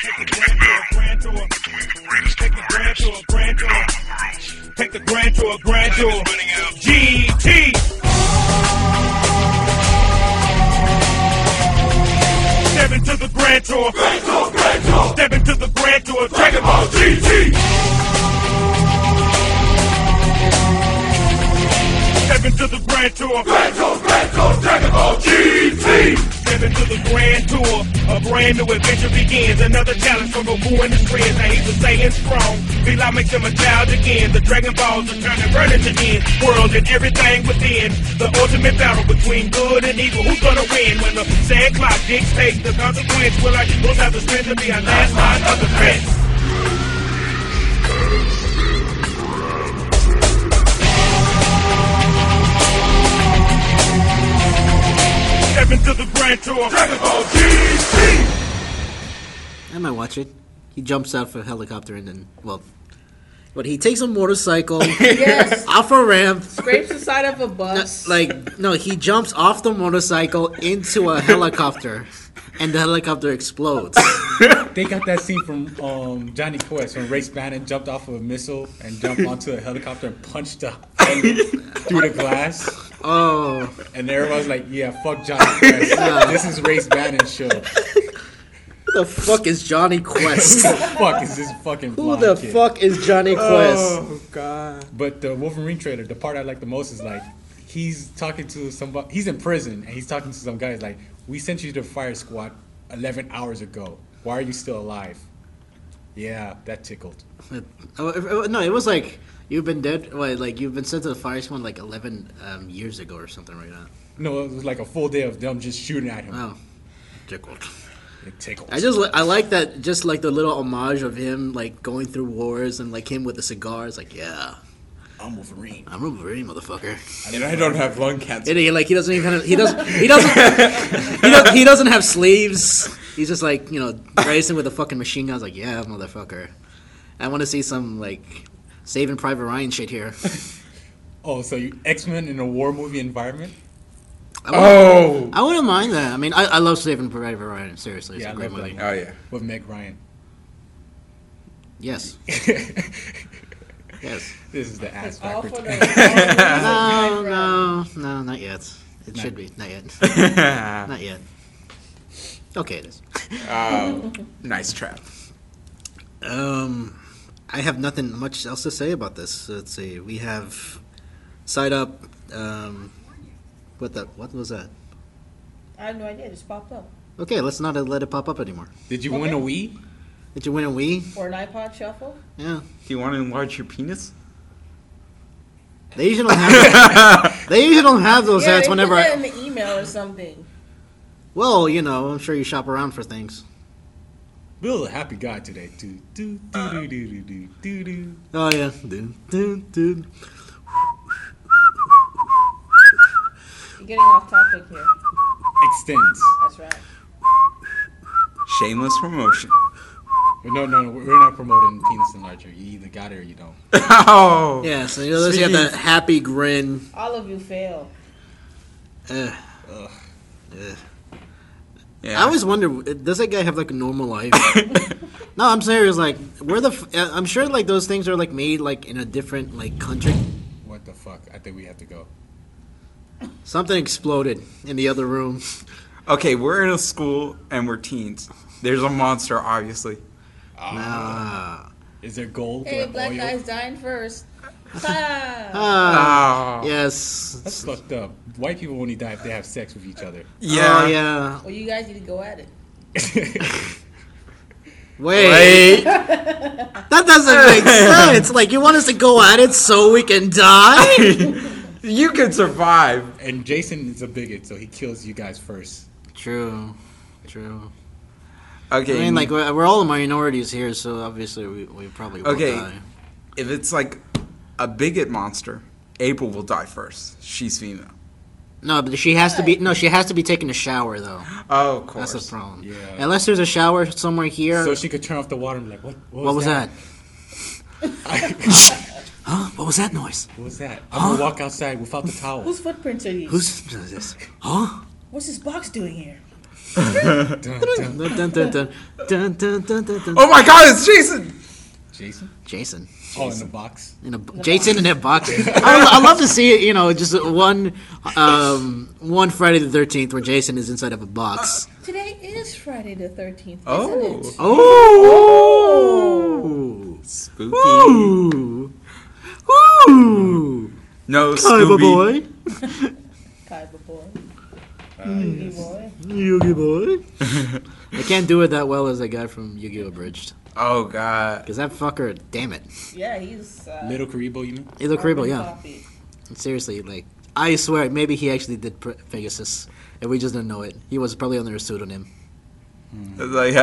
Take the grand tour, grand tour. GT. Step into the grand tour. Step into the grand tour. Dragon Ball GT. Step into the grand tour. Dragon Ball GT. Step into the grand tour. A brand new adventure begins. Another challenge for Goku and his friends. Now he's a Saiyan strong. Feel makes him a child again. The Dragon Balls are turning burning to end. World and everything within. The ultimate battle between good and evil. Who's gonna win when the sad clock dictates the consequence? Will our heroes have the strength to be our last line of defense? Step into the grand tour. Dragon Ball GT. I might watch it. He jumps out of a helicopter and then, but he takes a motorcycle Yes. off a ramp. Scrapes the side of a bus. He jumps off the motorcycle into a helicopter, and the helicopter explodes. They got that scene from Johnny Quest when Race Bannon jumped off of a missile and jumped onto a helicopter and punched up through the glass. Oh. And everyone's like, yeah, fuck Johnny Quest. This is Race Bannon's show. Who the fuck is Johnny Quest? Who the fuck is this fucking Who blonde the kid? fuck is Johnny Quest? Oh God. But the Wolverine trailer, the part I like the most is like, he's talking to somebody, he's in prison, and he's talking to some guys like, we sent you to the fire squad 11 hours ago. Why are you still alive? Yeah, that tickled. No, it was like, you've been dead, you've been sent to the fire squad 11 years ago or something like that. No, it was like a full day of them just shooting at him. Oh, tickled. It tickled. I like that, just like the little homage of him going through wars and him with the cigars. Yeah, I'm Wolverine. I'm Wolverine, motherfucker. And I don't have lung cancer. And he doesn't even have, he doesn't have sleeves. He's just racing with a fucking machine gun. I was like, yeah, motherfucker. I want to see some Saving Private Ryan shit here. Oh, so you X-Men in a war movie environment? I wouldn't mind that. I mean, I love Saving Private Ryan. Seriously, it's a great movie. Oh yeah, with Meg Ryan. Yes. Yes. This is the ass backwards. No, not yet. It should be not yet. Not yet. Okay, it is. Nice trap. I have nothing much else to say about this. Let's see. We have Side Up. What was that? I have no idea. It just popped up. Okay, let's not let it pop up anymore. Did you win a Wii? Did you win a Wii? Or an iPod Shuffle? Yeah. Do you want to enlarge your penis? They usually don't have. They usually don't have those ads whenever. Put that in the email or something. Well, I'm sure you shop around for things. Bill's a happy guy today. Do do do do do do do do. Oh yeah. Do. You're getting off topic here. Extends. That's right. Shameless promotion. No, we're not promoting penis enlarger. You either got it or you don't. Oh. Yeah, so you have that happy grin. All of you fail. Yeah. Yeah. I always wonder, does that guy have a normal life? No, I'm serious. I'm sure those things are made in a different country. What the fuck? I think we have to go. Something exploded in the other room. Okay, we're in a school and we're teens. There's a monster, obviously. Nah. Is there gold? Hey, for black oil? guys dying first. Yes. That's fucked up. White people only die if they have sex with each other. Yeah. Oh, yeah. Well, you guys need to go at it. Wait. That doesn't make sense. You want us to go at it so we can die? You could survive. And Jason is a bigot, so he kills you guys first. True. Okay. I mean, we're all minorities here, so obviously we probably will die. If it's a bigot monster, April will die first. She's female. No, but she has to be. No, she has to be taking a shower though. Oh, of course. That's the problem. Yeah. Unless there's a shower somewhere here. So she could turn off the water and be like, What was that? Huh? What was that noise? What was that? I'm going to walk outside without the towel. Whose footprints are these? Who's this? Huh? What's this box doing here? Dun, dun. Dun, dun, dun, dun, dun, dun, dun, dun, dun. Oh my God, it's Jason. Jason? Jason. Oh, in the box. Jason in a box. I love to see it. You know, just one Friday the 13th where Jason is inside of a box. Today is Friday the 13th, Oh. isn't it? Oh. Spooky. Ooh. Ooh. No, Kaiba Scooby. boy. Kaiba boy. Yugi boy. Yugi boy. I can't do it that well as that guy from Yu-Gi-Oh! Abridged. Oh God. Because that fucker, damn it. Yeah, he's Little Karibo, you mean? Little Karibo, carbon yeah. copy. Seriously, like, I swear, maybe he actually did Pegasus, and we just didn't know it. He was probably under a pseudonym. Like,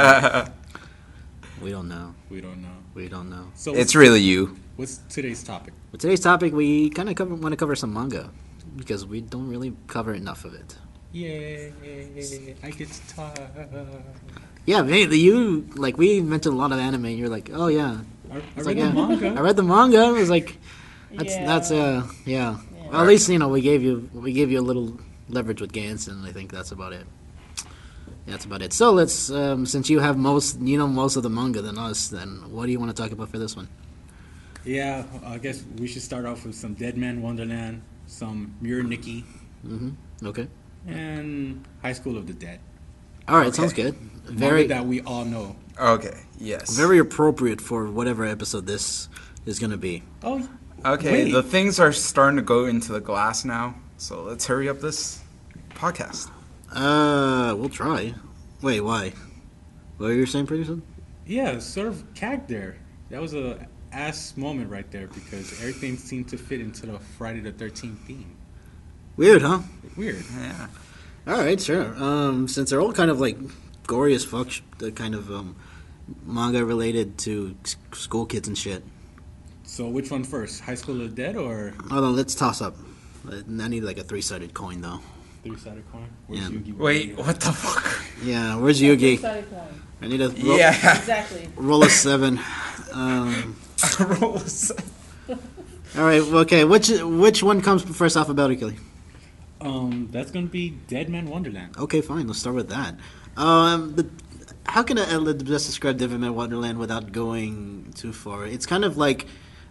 We don't know. We don't know. We don't know. So it's really you. what's today's topic? But today's topic, we kind of want to cover some manga, because we don't really cover enough of it. Yay, I get to talk. Yeah, we mentioned a lot of anime, and you're like, oh yeah. I It's read like, the manga. I read the manga. I was like, Yeah. yeah. Well, at least we gave you a little leverage with Gantz, and I think that's about it. Yeah, that's about it. So let's, since you have most of the manga than us, then what do you want to talk about for this one? Yeah, I guess we should start off with some Dead Man Wonderland, some Muir Nikki, Okay. and High School of the Dead. All right, sounds good. Manga that we all know. Okay. Yes. Very appropriate for whatever episode this is going to be. Oh, Okay. Wait. The things are starting to go into the glass now, so let's hurry up this podcast. We'll try. Wait, why? What were you saying, producer? yeah, sort of cagged there. That was a ass moment right there because everything seemed to fit into the Friday the 13th theme. Weird, huh? Weird. Yeah. All right, sure. Since they're all kind of like gory as fuck, the kind of manga related to school kids and shit. So which one first? High School of the Dead or Hold on, let's toss up. I need like a 3-sided coin though. Three-Sided Coin? Where's Yeah. Yu-Gi-Oh? Wait. What the fuck? Yeah, where's Yugi? Three-sided coin. I need a Yeah. Exactly. roll of 7. Rolls. All right, okay. Which one comes first alphabetically? That's gonna be Dead Man Wonderland. Okay, fine. Let's start with that. How can I best describe Dead Man Wonderland without going too far? It's kind of like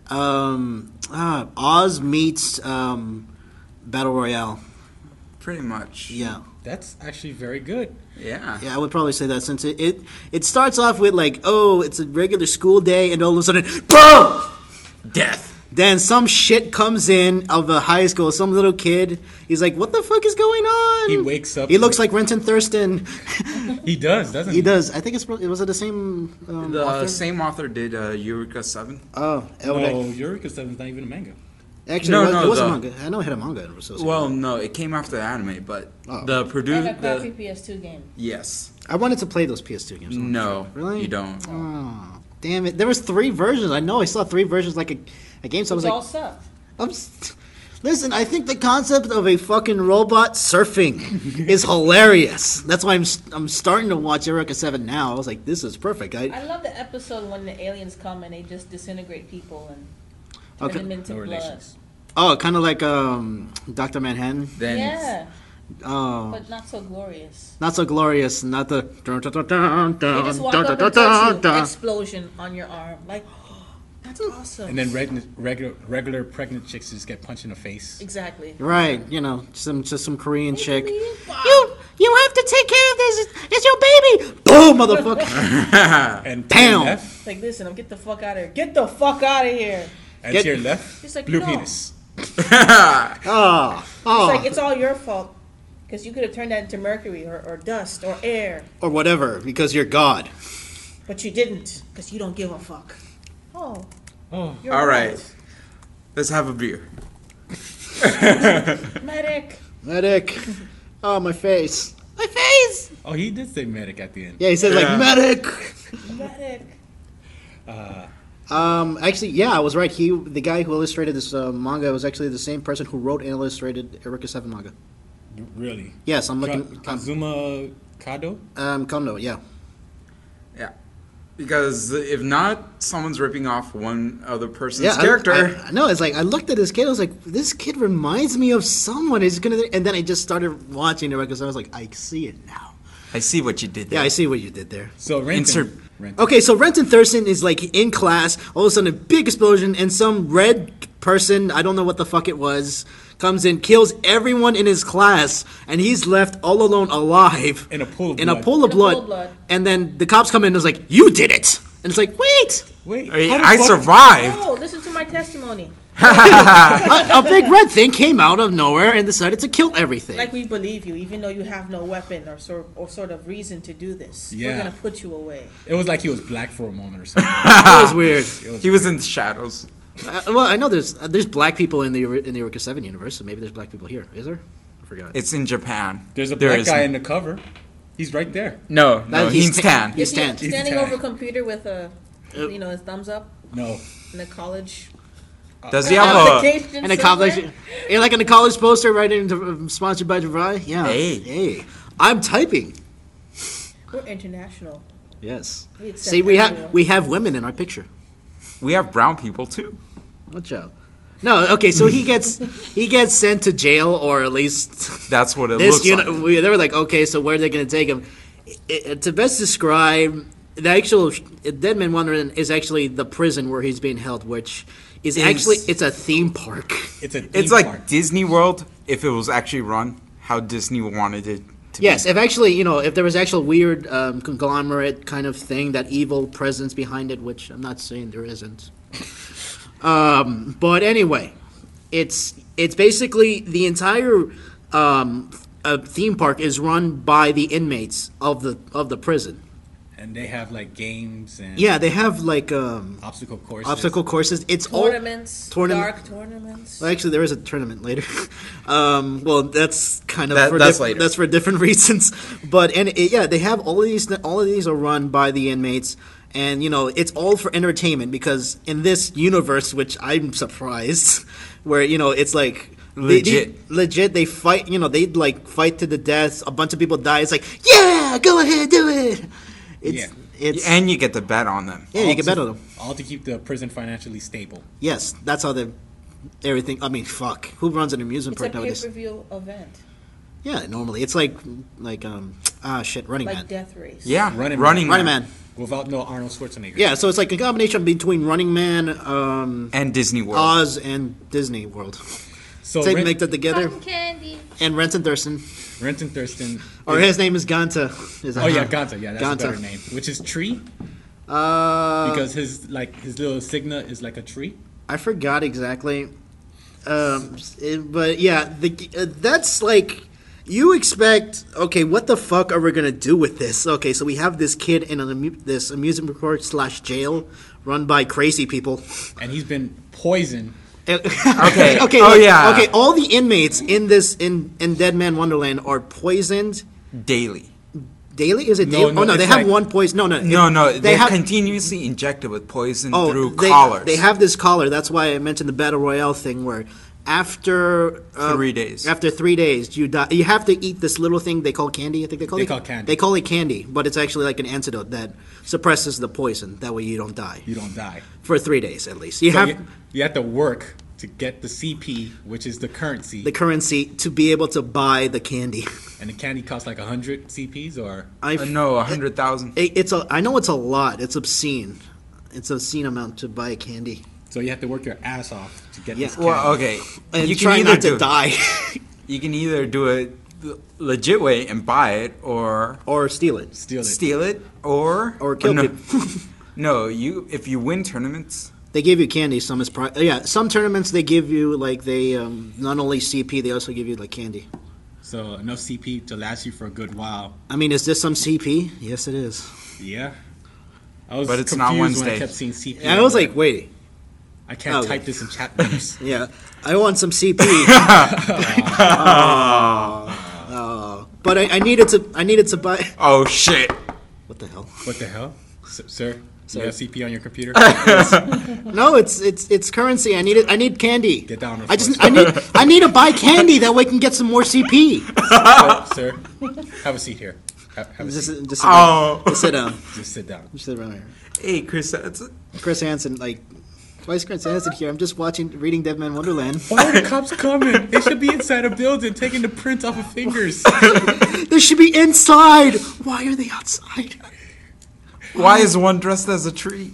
Oz meets Battle Royale. Pretty much. Yeah. That's actually very good. Yeah. Yeah, I would probably say that since it starts off with like, oh, it's a regular school day, and all of a sudden, boom! Death. Then some shit comes in of a high school, some little kid. He's like, what the fuck is going on? He wakes up. He looks like Renton Thurston. He does, doesn't he? He does. I think was it the same The author? same author did Eureka 7. Oh, No, Eureka 7's not even a manga. actually, No, it was a the- manga. I know it had a manga associated. Well, no, it came after the anime, but Oh. the And producer. a crappy PS2 game. Yes. I wanted to play those PS2 games. No. Really? You don't. Oh, damn it! There was 3 versions. I know. I saw 3 versions like a game. So I was It's like, all sucked. Listen, I think the concept of a fucking robot surfing is hilarious. That's why I'm starting to watch Eureka 7 now. I was like, this is perfect. I love the episode when the aliens come and they just disintegrate people and turn Okay. them into No blood. relations. Oh, kind of like Dr. Manhattan. Then Yeah, Oh, but not so glorious. not so glorious. Not the. They just walk up and touch you, explosion on your arm. Like, that's awesome. And then regular pregnant chicks just get punched in the face. Exactly. Right, just some Korean chick. You You have to take care of this. It's your baby. Boom, motherfucker. And Bam! to your left, like, listen, I'm get the fuck out of here. Get the fuck out of here. and Get- to your left, It's like, blue no. penis. Oh, It's oh, like, it's all your fault. Because you could have turned that into mercury or dust or air. or whatever, because you're God. But you didn't. Because you don't give a fuck. Oh. Oh, You're All right. Let's have a beer. Medic. Medic. Oh, my face. My face. oh, he did say medic at the end. Yeah, he said Yeah. like medic. Medic. Actually, yeah, I was right. The guy who illustrated this manga was actually the same person who wrote and illustrated Eureka 7 manga. Really? Yes, I'm looking. Kazuma Kado? Kondo, yeah. Yeah. Because if not, someone's ripping off one other person's Yeah, character. I know. It's like I looked at this kid. I was like, "This kid reminds me of someone." He's gonna, and then I just started watching it because I was like, "I see it now." I see what you did there. Yeah, I see what you did there. So Insert- Renton. Okay, so Renton Thurston is like in class. All of a sudden, a big explosion, and some red person, I don't know what the fuck it was, comes in, kills everyone in his class, and he's left all alone alive In a pool of in a blood. pool of In a pool blood. of blood. And then the cops come in and is like, "You did it!" And it's like, "Wait, Wait, Hey, how the I fuck- survived. Oh, listen to my testimony. a big red thing came out of nowhere and decided to kill everything." Like we believe you, even though you have no weapon or sort of reason to do this. Yeah. We're gonna put you away. It was like he was black for a moment or something. That was weird. He was in the shadows. Well, I know there's black people in the Eureka 7 universe, so maybe there's black people here. Is there? I forgot. It's in Japan. There's a There black is- guy in the cover. He's right there. No, He's he's tan. He's Is he tan. standing tan. over a computer with a, his thumbs up No. in a college Does he have a? application And a somewhere? college, like in a college poster, right? Sponsored by DeVry. Yeah. Hey. I'm typing. We're international. Yes. We accept See, we everyone. have women in our picture. We have brown people too. Watch out. No, okay. So he gets sent to jail, or at least That's what it this. looks like. They were like, okay, so where are they going to take him? To best describe the actual Dead Man Wonderland is actually the prison where he's being held, which is actually it's a theme park. It's a It's theme like park. Disney World if it was actually run how Disney wanted it to Yes, be. if actually, if there was actual weird conglomerate kind of thing, that evil presence behind it, which I'm not saying there isn't. But anyway, it's basically the entire theme park is run by the inmates of the prison. And they have like games and Yeah, they have like obstacle courses. obstacle courses. It's Tournaments, Tournament- dark tournaments. Well, actually, there is a tournament later. Well, that's kind of That's later. That's for different reasons. But they have all of these. All of these are run by the inmates, and it's all for entertainment. Because in this universe, which I'm surprised, where it's like legit, they fight. They like fight to the death. A bunch of people die. It's like, yeah, go ahead, do it. It's And you get to bet on them. yeah, you can bet on them. All to keep the prison financially stable. Yes, that's how everything. I mean, fuck. Who runs an amusement It's a park nowadays? pay-per-view event, Yeah, normally it's like Running like Man. Death Race. Yeah, Running Running Running Man. Without no Arnold Schwarzenegger. Yeah, so it's like a combination between Running Man, and Disney World. Oz, and Disney World. So They make that together. candy. And Renton Thurston, Renton Thurston. or his name is Ganta. Oh yeah, Ganta. Yeah, that's Ganta. a better name. Which is tree because his little signa is like a tree. I forgot exactly. But yeah, that's like you expect. Okay, what the fuck are we gonna do with this? Okay, so we have this kid in this amusement park / jail run by crazy people. And he's been poisoned. Okay. Okay. Oh, look, yeah. Okay. All the inmates in this in Dead Man Wonderland are poisoned daily. daily. Is it No, daily? no, Oh no, they it's have like- one poison. No, No, They they're have. continuously injected with poison Oh, through they, collars. They have this collar. That's why I mentioned the battle royale thing, where after 3 days. after 3 days, you die. You have to eat this little thing they call candy. I think they call They it. call candy. They call it candy, but it's actually like an antidote that suppresses the poison. That way, you don't die You don't die. for 3 days at least. You So have you have to work to get the CP, which is the currency, the currency to be able to buy the candy. and the candy costs like 100 CPs, or No, 100,000. I know it's a lot. It's obscene. It's an obscene amount to buy candy. so you have to work your ass off to get Yeah. this candy. Well, okay. And you try can either not to do die You can either do it the legit way and buy it, or or steal it. Steal it. steal it, or Kill no. people. No, if you win tournaments, They give you candy. Some is some tournaments they give you like they not only CP, they also give you like candy. So enough CP to last you for a good while. I mean, is this some CP? Yes, it is. Yeah. I was But it's confused not when I And Wednesday. kept seeing CP. I was like, wait, I can't okay. type this in chat rooms. yeah, I want some CP. But I needed to buy. oh shit. What the hell? What the hell, sir? You have CP on your computer? No, it's currency. I need candy. Get down. I need to buy candy that way I can get some more CP. sir. Have a seat here. Have a seat. Just Oh. sit down. Just sit down. Just sit around here. Hey, Chris, that's Chris Hansen, why is Chris Hansen here? I'm just reading Dead Man Wonderland. Why are the cops coming? They should be inside a building taking the prints off of fingers. They should be inside. Why are they outside? Why is one dressed as a tree?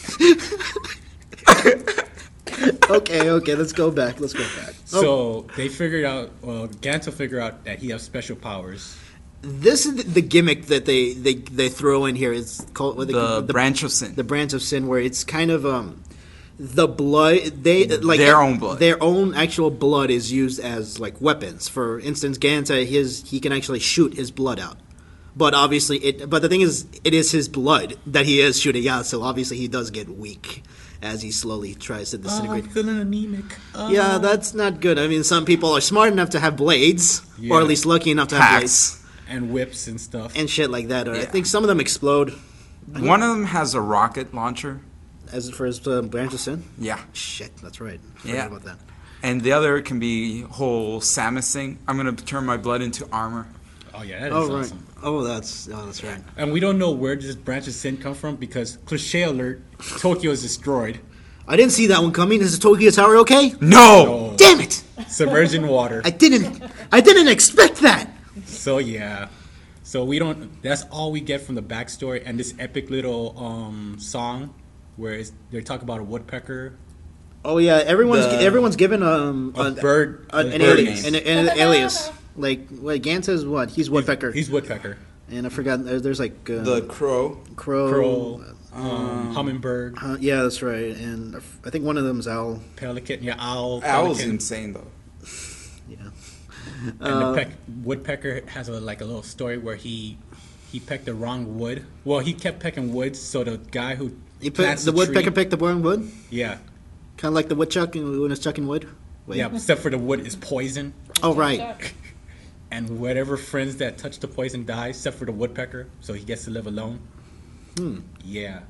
Okay, let's go back. So they figured out, Gantel figured out that he has special powers. This is the gimmick that they throw in here. It's called The branch of sin. The branch of sin, where it's kind of the blood. They like Their own blood. Their own actual blood is used as like weapons. For instance, Ganta, he can actually shoot his blood out. But obviously, but the thing is, it is his blood that he is shooting out. So obviously, he does get weak as he slowly tries to disintegrate. I'm feeling anemic. Yeah, that's not good. I mean, some people are smart enough to have blades, Yeah. or at least lucky enough to have blades. Hacks. And whips and stuff. And shit like that. Or I Yeah. think some of them explode. One of them has a rocket launcher. As for his branch of sin? Yeah. Shit, that's right. I forgot Yeah. about that. And the other can be whole Samus thing. I'm going to turn my blood into armor. Oh yeah, that is Oh, right. awesome. Oh, that's right. And we don't know where this branch of sin come from because cliche alert, Tokyo is destroyed. I didn't see that one coming. Is the Tokyo Tower okay? No! Damn it! Submerged in water. I didn't expect that! So yeah. So we don't. That's all we get from the backstory and this epic little song where they talk about a woodpecker, Oh, yeah, everyone's given a bird, an bird alias. name. An alias. Like Ganta's what? He's Woodpecker. He's woodpecker. And I forgot, there's like... The crow. Crow. Crow, hummingbird, Yeah, that's right. And I think one of them is Owl. pelican. Yeah, owl. Owl's Pelican. insane, though. Yeah. And the woodpecker has a little story where he pecked the wrong wood. Well, he kept pecking wood, so the guy who plants The woodpecker tree, picked the wrong wood? yeah, Kind of like the woodchuck when it's chucking wood? Wait. yeah. Except for the wood is poison, Oh, right. and whatever friends that touch the poison die, except for the woodpecker, so he gets to live alone. Yeah.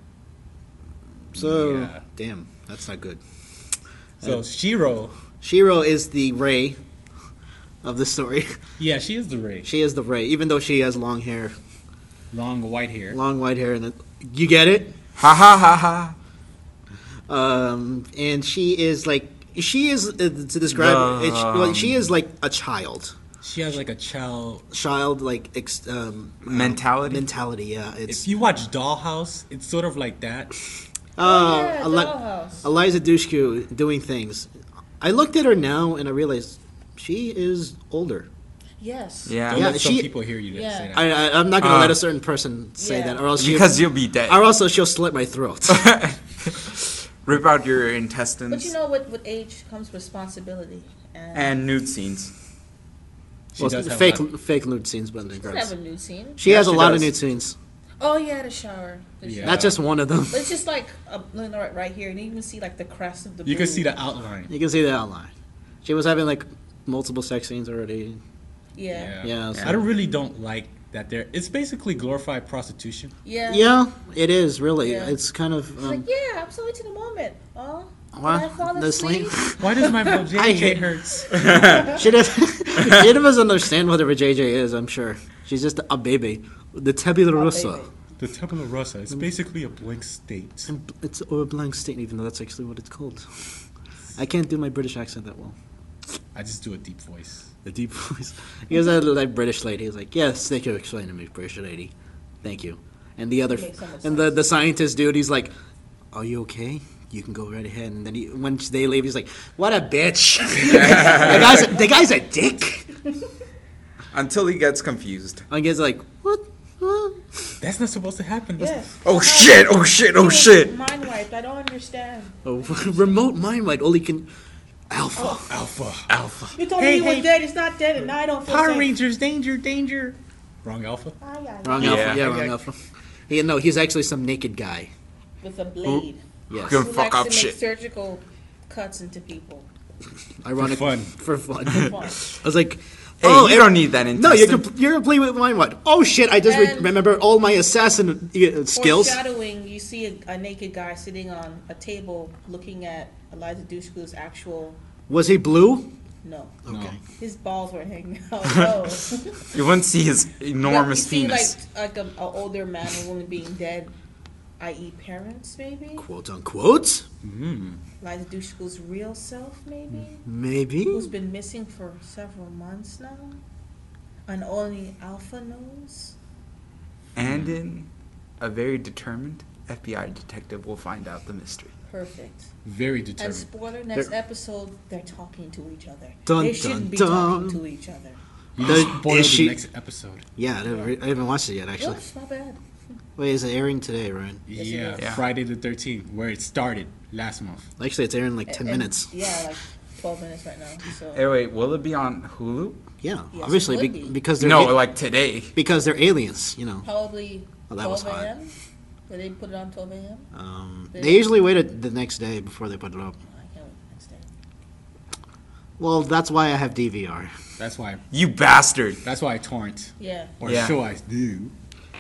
So, Yeah. damn, that's not good. So Shiro, Shiro is the Rei of the story. yeah, she is the Rei. She is the Rei, even though she has long hair, Long white hair. long white hair, and you get it. Ha ha ha ha. And she is to describe she is like a child, She has like a child. like Mentality? Mentality, yeah. It's If you watch Dollhouse, it's sort of like that. Yeah, Eli- Dollhouse. Eliza Dushku doing things. I looked at her now and I realized she is older. Yes. Yeah. Don't Yeah, let some she- people hear you Yeah. say that. I'm not going to let a certain person say Yeah. that, or else Because you'll be dead. or also she'll slit my throat. Rip out your intestines. But you know, with age comes responsibility. And nude scenes. She Well, does have fake a lot- fake nude scenes, but She doesn't have a nude scene. she has a she lot of does. nude scenes. Oh yeah, the shower. The Yeah. shower. Not just one of them. But it's just like right here, and you can see like the crest of the. You can boob. see the outline. You can see the outline. She was having like multiple sex scenes already. Yeah. Yeah, so- I really don't like that. It's basically glorified prostitution. Yeah. Yeah, it is really. Yeah. It's kind of. It's like, yeah, I'm so into the moment. Oh, What? can I fall The asleep? Why does my I JJ hate- hurts? She doesn't understand what a JJ is. I'm sure she's just a baby. The tabula rasa. baby. The tabula rasa. It's basically a blank state. It's a blank state, even though that's actually what it's called. I can't do my British accent that well. I just do a deep voice. The deep voice. Because that British lady is like, yes, thank you for explaining to me, British lady. Thank you. And the other, Makes so much and the scientist dude, he's like, are you okay? You can go right ahead. And then when they leave, he's like, what a bitch. the guy's a dick. Until he gets confused. And he's like, what? Huh? That's not supposed to happen. Yes. Oh shit, oh shit, oh shit. Mind wiped. I don't understand. Oh, remote mind light. Only can. Alpha. Alpha. You told Hey, me he was hey. dead. It's not dead, and now I don't feel Power safe. Rangers, danger, danger. Wrong Alpha. Ay, ay, ay. Wrong Yeah. alpha. Yeah, Okay. wrong alpha. He's actually some naked guy. With a blade. Yes. Good. Who Fuck likes up to shit. make surgical cuts into people. Ironic. fun. For fun. Fun. I was like, Hey, you don't need that No, intestine. you're complete with mind what? Oh shit! I just And- remember all my assassin skills. Foreshadowing, you see a naked guy sitting on a table looking at Eliza Dushku's actual. Was he blue? No. Okay. His balls were hanging out. No. You wouldn't see his enormous you see, penis. like an older man or woman being dead, i.e., parents, maybe. Quote unquote. Eliza Dushku's real self, maybe. Maybe. Who's been missing for several months now. And only Alpha knows? And in a very determined FBI detective will find out the mystery. Perfect. Very And determined. spoiler, next episode, they're talking to each other. Dun, they shouldn't dun, be dun. talking to each other. You just Is spoiled she- the next episode. Yeah, I haven't watched it yet, actually. Whoops, not bad. Wait, is it airing today, right? Yes, it Yeah, is. Yeah. Friday the 13th, where it started last month. Actually, it's airing in like 10 And- minutes. Yeah, like 12 minutes right now. So. Hey, wait, will it be on Hulu? Yeah, Yes, obviously, it would be. because they're No, like today. because they're aliens, you know. Probably Oh, that was 12 hot. a.m. Did they put it on 12 a.m.? They usually wait the next day before they put it up. I can't wait next day. Well, that's why I have DVR. That's why. You bastard. That's why I torrent, Yeah. or Yeah. so I do.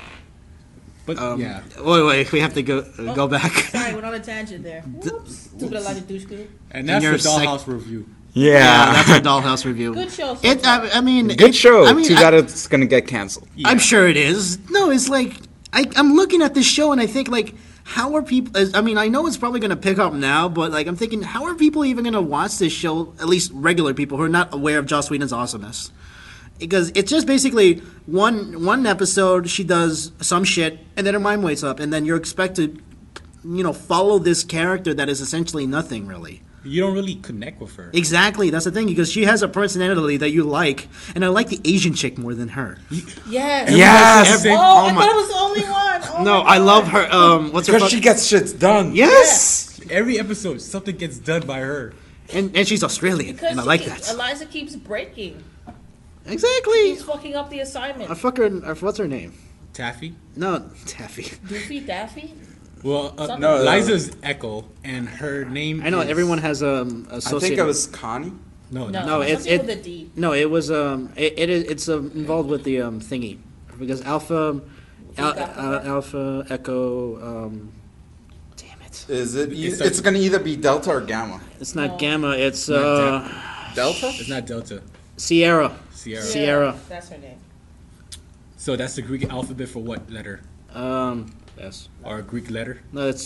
But yeah, Wait, we have to go back. Sorry, went on a tangent there. Whoops. Took it a lot of douche group. and that's your the Dollhouse review. Yeah, that's a Dollhouse review. Good show. So It, far. I mean, Good show. I mean, Too bad it's gonna get canceled. Yeah. I'm sure it is. No, it's like I'm looking at this show and I think like, how are people? I mean, I know it's probably going to pick up now, but like I'm thinking, how are people even going to watch this show? At least regular people who are not aware of Joss Whedon's awesomeness, because it's just basically one episode. She does some shit and then her mind wakes up, and then you're expected, follow this character that is essentially nothing really. You don't really connect with her. Exactly, that's the thing, because she has a personality that you like, and I like the Asian chick more than her. Yes. Yes. Oh, I Oh my- thought it was the only one. Oh No, my I God. love her. What's her? Because she gets shit done. Yes, Every episode, something gets done by her. and she's Australian, Because and I like that. Eliza keeps breaking. Exactly. Keeps fucking up the assignment. I fuck her. What's her name? Taffy. No, Taffy. Doofy Daffy. Well, Something. No, Liza's Echo, and her name. I know is- everyone has I associated. think it was Connie. No, No, No, it's- something with a D. No, it was it's involved with the thingy, because Alpha, Alpha Echo. Damn it! Is it? It's It's gonna either be Delta or Gamma. It's not No. Gamma. It's Not Delta? It's not Delta. Sierra. Sierra. Yeah. Sierra. That's her name. So that's the Greek alphabet for what letter? Yes. Or a Greek letter? No, it's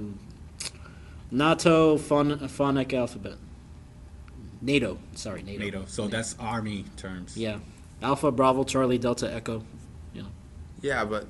NATO phonic alphabet. NATO. Sorry, NATO. NATO. So that's army terms. Yeah. Alpha, Bravo, Charlie, Delta, Echo. Yeah, but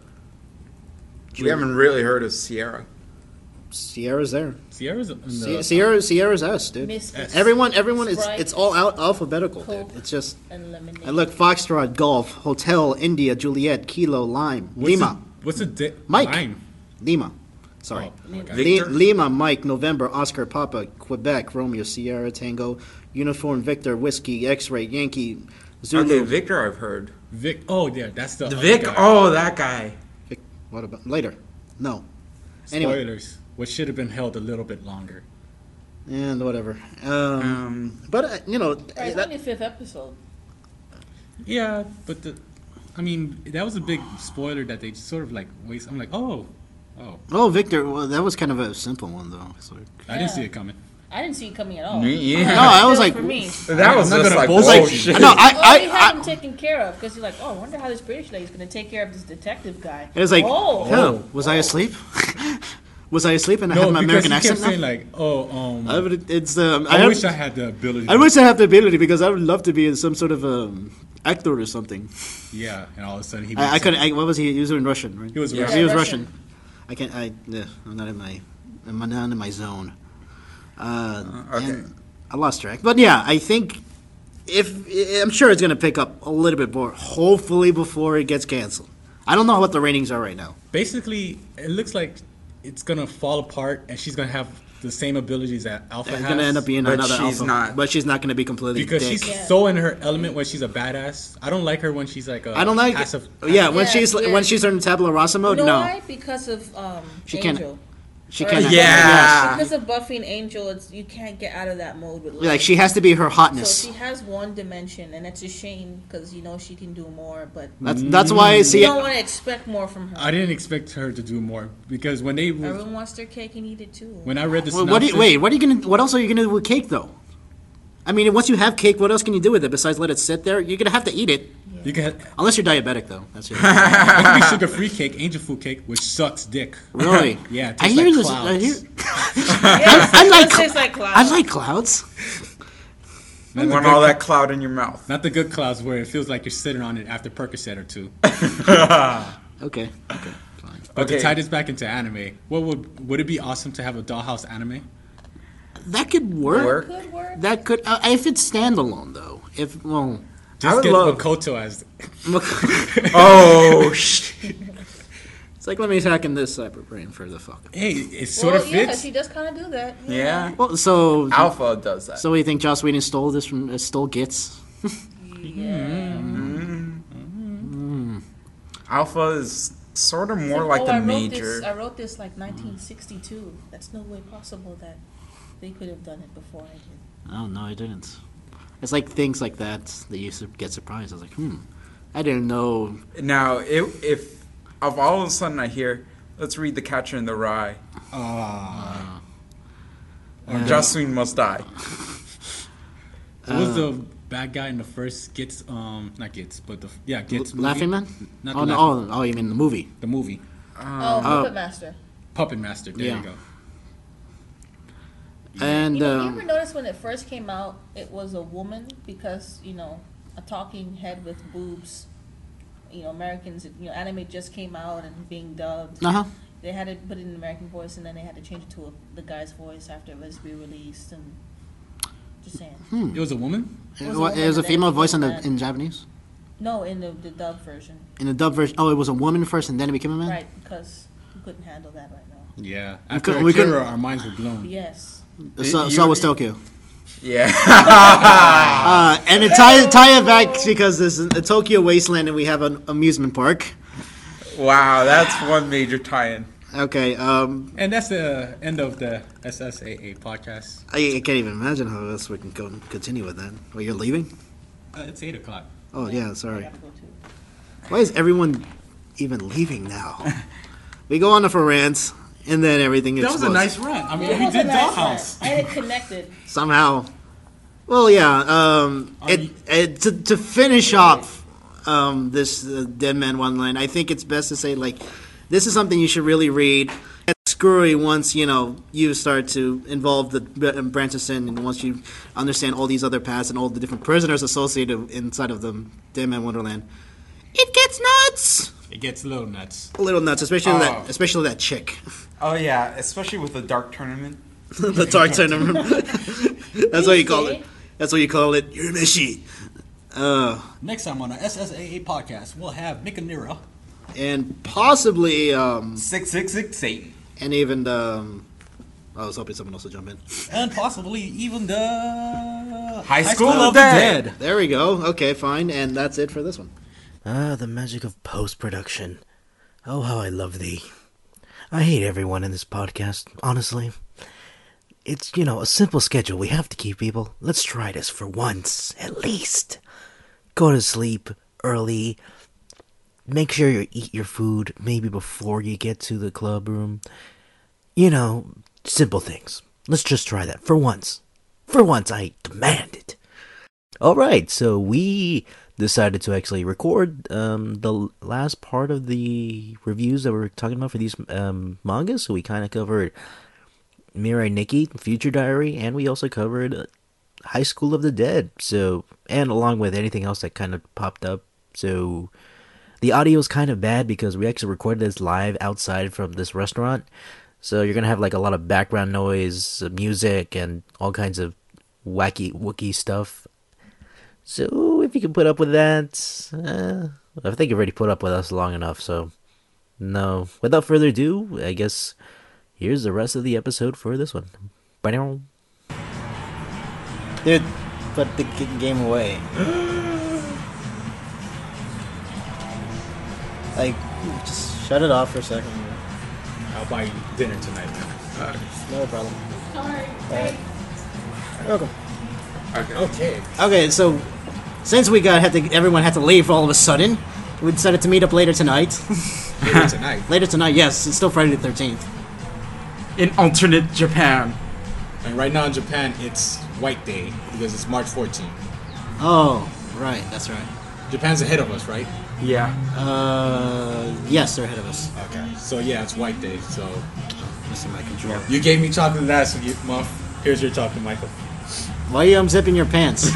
we haven't really heard of Sierra. Sierra's there. Sierra's in the, Sierra's us, dude. Misfits. Everyone is. Sprite. It's all alphabetical, Coke. dude. It's just. And lemonade. And look, Foxtrot, Golf, Hotel, India, Juliet, Kilo, Lime, Lima, What's a Mike. Lime? Lima. Sorry. Oh, okay. Victor? Lima, Mike, November, Oscar, Papa, Quebec, Romeo, Sierra, Tango, Uniform, Victor, Whiskey, X-Ray, Yankee, Zulu. Okay, Victor, I've heard. Vic. Oh, yeah, that's the. The other Vic. guy. Oh, that guy. What about later? No. Anyway, Spoilers. What should have been held a little bit longer. and whatever. But Right, it's that- only the 5th episode. Yeah, but I mean, that was a big spoiler that they sort of like waste. I'm like, oh. Victor. Well, that was kind of a simple one, though. It's like, I didn't see Yeah. it coming. I didn't see it coming at all. Yeah. no, I was like, For me. That was I'm not just gonna like, bullshit whoa, you. shit. no, Oh, they had I him taken care of because you're like, oh, I wonder how this British lady's going to take care of this detective guy. it was like, oh, hell, was I asleep? Was I asleep and I No, had my because American he accent kept now? saying like, oh, I would, it's I wish I had the ability. I wish I had the ability, because I would love to be in some sort of actor or something. Yeah, and all of a sudden he. I couldn't. What was he? He was in Russian, right? He was Yeah. Russian. He was Russian. Russian. I can't. I'm not in my. I'm not in my zone. Okay. And I lost track, but yeah, I think I'm sure it's going to pick up a little bit more. Hopefully, before it gets canceled. I don't know what the ratings are right now. Basically, it looks like it's gonna fall apart, and she's gonna have the same abilities that Alpha It's has. going to end up being But another she's alpha, not. but she's not going to be completely because dick. she's Yeah. so in her element when she's a badass. I don't like her when she's like a I don't like. passive. Yeah, when Yeah, she's yeah. when she's in tabula rasa You mode, know no, why? Because of She can't- Angel. she Or- can't. Yeah. Because of Buffy and Angel, you can't get out of that mode with Like she has to be her So hotness. she has one dimension, and it's a shame because she can do more, but That's why I see you it. don't want to expect more from her. I didn't expect her to do more because when they Everyone wants their cake and eat it too. when I read the Well, synopsis, what are you gonna? What else are you gonna do with cake though? I mean, once you have cake, what else can you do with it besides let it sit there? You're gonna have to eat it, you can unless you're diabetic though. That's it. it can be sugar-free cake, angel food cake, which sucks dick. Really? Yeah, it I tastes hear like this. clouds. I hear. Yes, I like it tastes like clouds. I like clouds. You want all that cloud in your mouth. Not the good clouds where it feels like you're sitting on it after Percocet or two. Okay, fine. But Okay. to tie this back into anime, would it be awesome to have a Dollhouse anime? That could work. Could work. That could, if it's standalone though. If well, Just would get love- Makoto as. Oh, shit. it's like let me hack in this cyberbrain for the fuck. Hey, it sort Well, of yeah, fits. she does kind of do that. Yeah. Well, so Alpha does that. so you think Joss Whedon stole this from stole Gits? Alpha is sort of more It's like the I wrote major. I wrote this like 1962. That's no way possible that they could have done it before I did. Oh no, I didn't. It's like things like that that you get surprised. I was like, I didn't know. Now, if of all of a sudden I hear, let's read The Catcher in the Rye, Jocelyn must die. Who was the bad guy in the first Gits? Not Gits, but Gits. movie? Laughing Man? Not Oh the no! Laughing- Oh, you mean the movie? the movie. Puppet Master. Puppet Master. There Yeah. you go. And You ever notice when it first came out, it was a woman because a talking head with boobs. Americans. Anime just came out and being dubbed. They had to put it in an American voice, and then they had to change it to the guy's voice after it was re-released. And just saying. It was a woman. it was a was, woman a and female then voice in became a man. in Japanese. No, in the dub version. In the dub version, it was a woman first, and then it became a man. Right, because we couldn't handle that right now. Yeah. We After could- we could- Akira, our minds were blown. Yes. So was Tokyo. Yeah. And it tie it back because this is a Tokyo Wasteland, and we have an amusement park. Wow, that's one major tie-in. Okay, And that's the end of the SSAA podcast. I can't even imagine how else we can continue with that. Well, you're leaving? It's 8:00. Oh yeah, I sorry. gotta go too. Why is everyone even leaving now? We go on for rants, and then everything That was a explodes. nice rant. I mean, It we was a did nice Dollhouse. rant, and it connected. Somehow. Well, yeah. To finish off this Dead Man Wonderland, I think it's best to say this is something you should really read. It's screwy once you start to involve the branches in, and once you understand all these other paths and all the different prisoners associated inside of the Dead Man Wonderland. It gets nuts. It gets a little nuts. A little nuts, especially Oh. especially that chick. Oh yeah, especially with the Dark Tournament. The Dark Tournament. That's what you call it. Yusuke. That's what you call it. Urameshi. Next time on our SSAA podcast, we'll have Mikanira. And possibly, 666 Satan. and even I was hoping someone else would jump in. And possibly even the High School of the Dead. There we go. Okay, fine. And that's it for this one. The magic of post-production. Oh, how I love thee. I hate everyone in this podcast, honestly. It's, a simple schedule we have to keep, people. Let's try this for once, at least. Go to sleep early. Make sure you eat your food maybe before you get to the club room. Simple things. Let's just try that for once. For once, I demand it. Alright, so we decided to actually record the last part of the reviews that we were talking about for these mangas. So we kind of covered Mirai Nikki, Future Diary, and we also covered High School of the Dead. So, and along with anything else that kind of popped up. So the audio is kind of bad because we actually recorded this live outside from this restaurant. So you're going to have a lot of background noise, music, and all kinds of wacky Wookiee stuff. So if you can put up with that, I think you've already put up with us long enough. So no, without further ado, I guess here's the rest of the episode for this one. Bye now. Dude, put the game away. Just shut it off for a second. I'll buy you dinner tonight. No problem. Sorry. You're welcome. Okay. Okay, so since we everyone had to leave all of a sudden, we decided to meet up later tonight. Dinner tonight. Later tonight, yes, it's still Friday the 13th. In alternate Japan. And right now in Japan, it's White Day because it's March 14th. Oh, right, that's right. Japan's ahead of us, right? Yeah. Yes, they're ahead of us. Okay. So yeah, it's White Day. So Missing my control. you gave me chocolate last week, Muff. Here's your chocolate, Michael. Why are you unzipping your pants?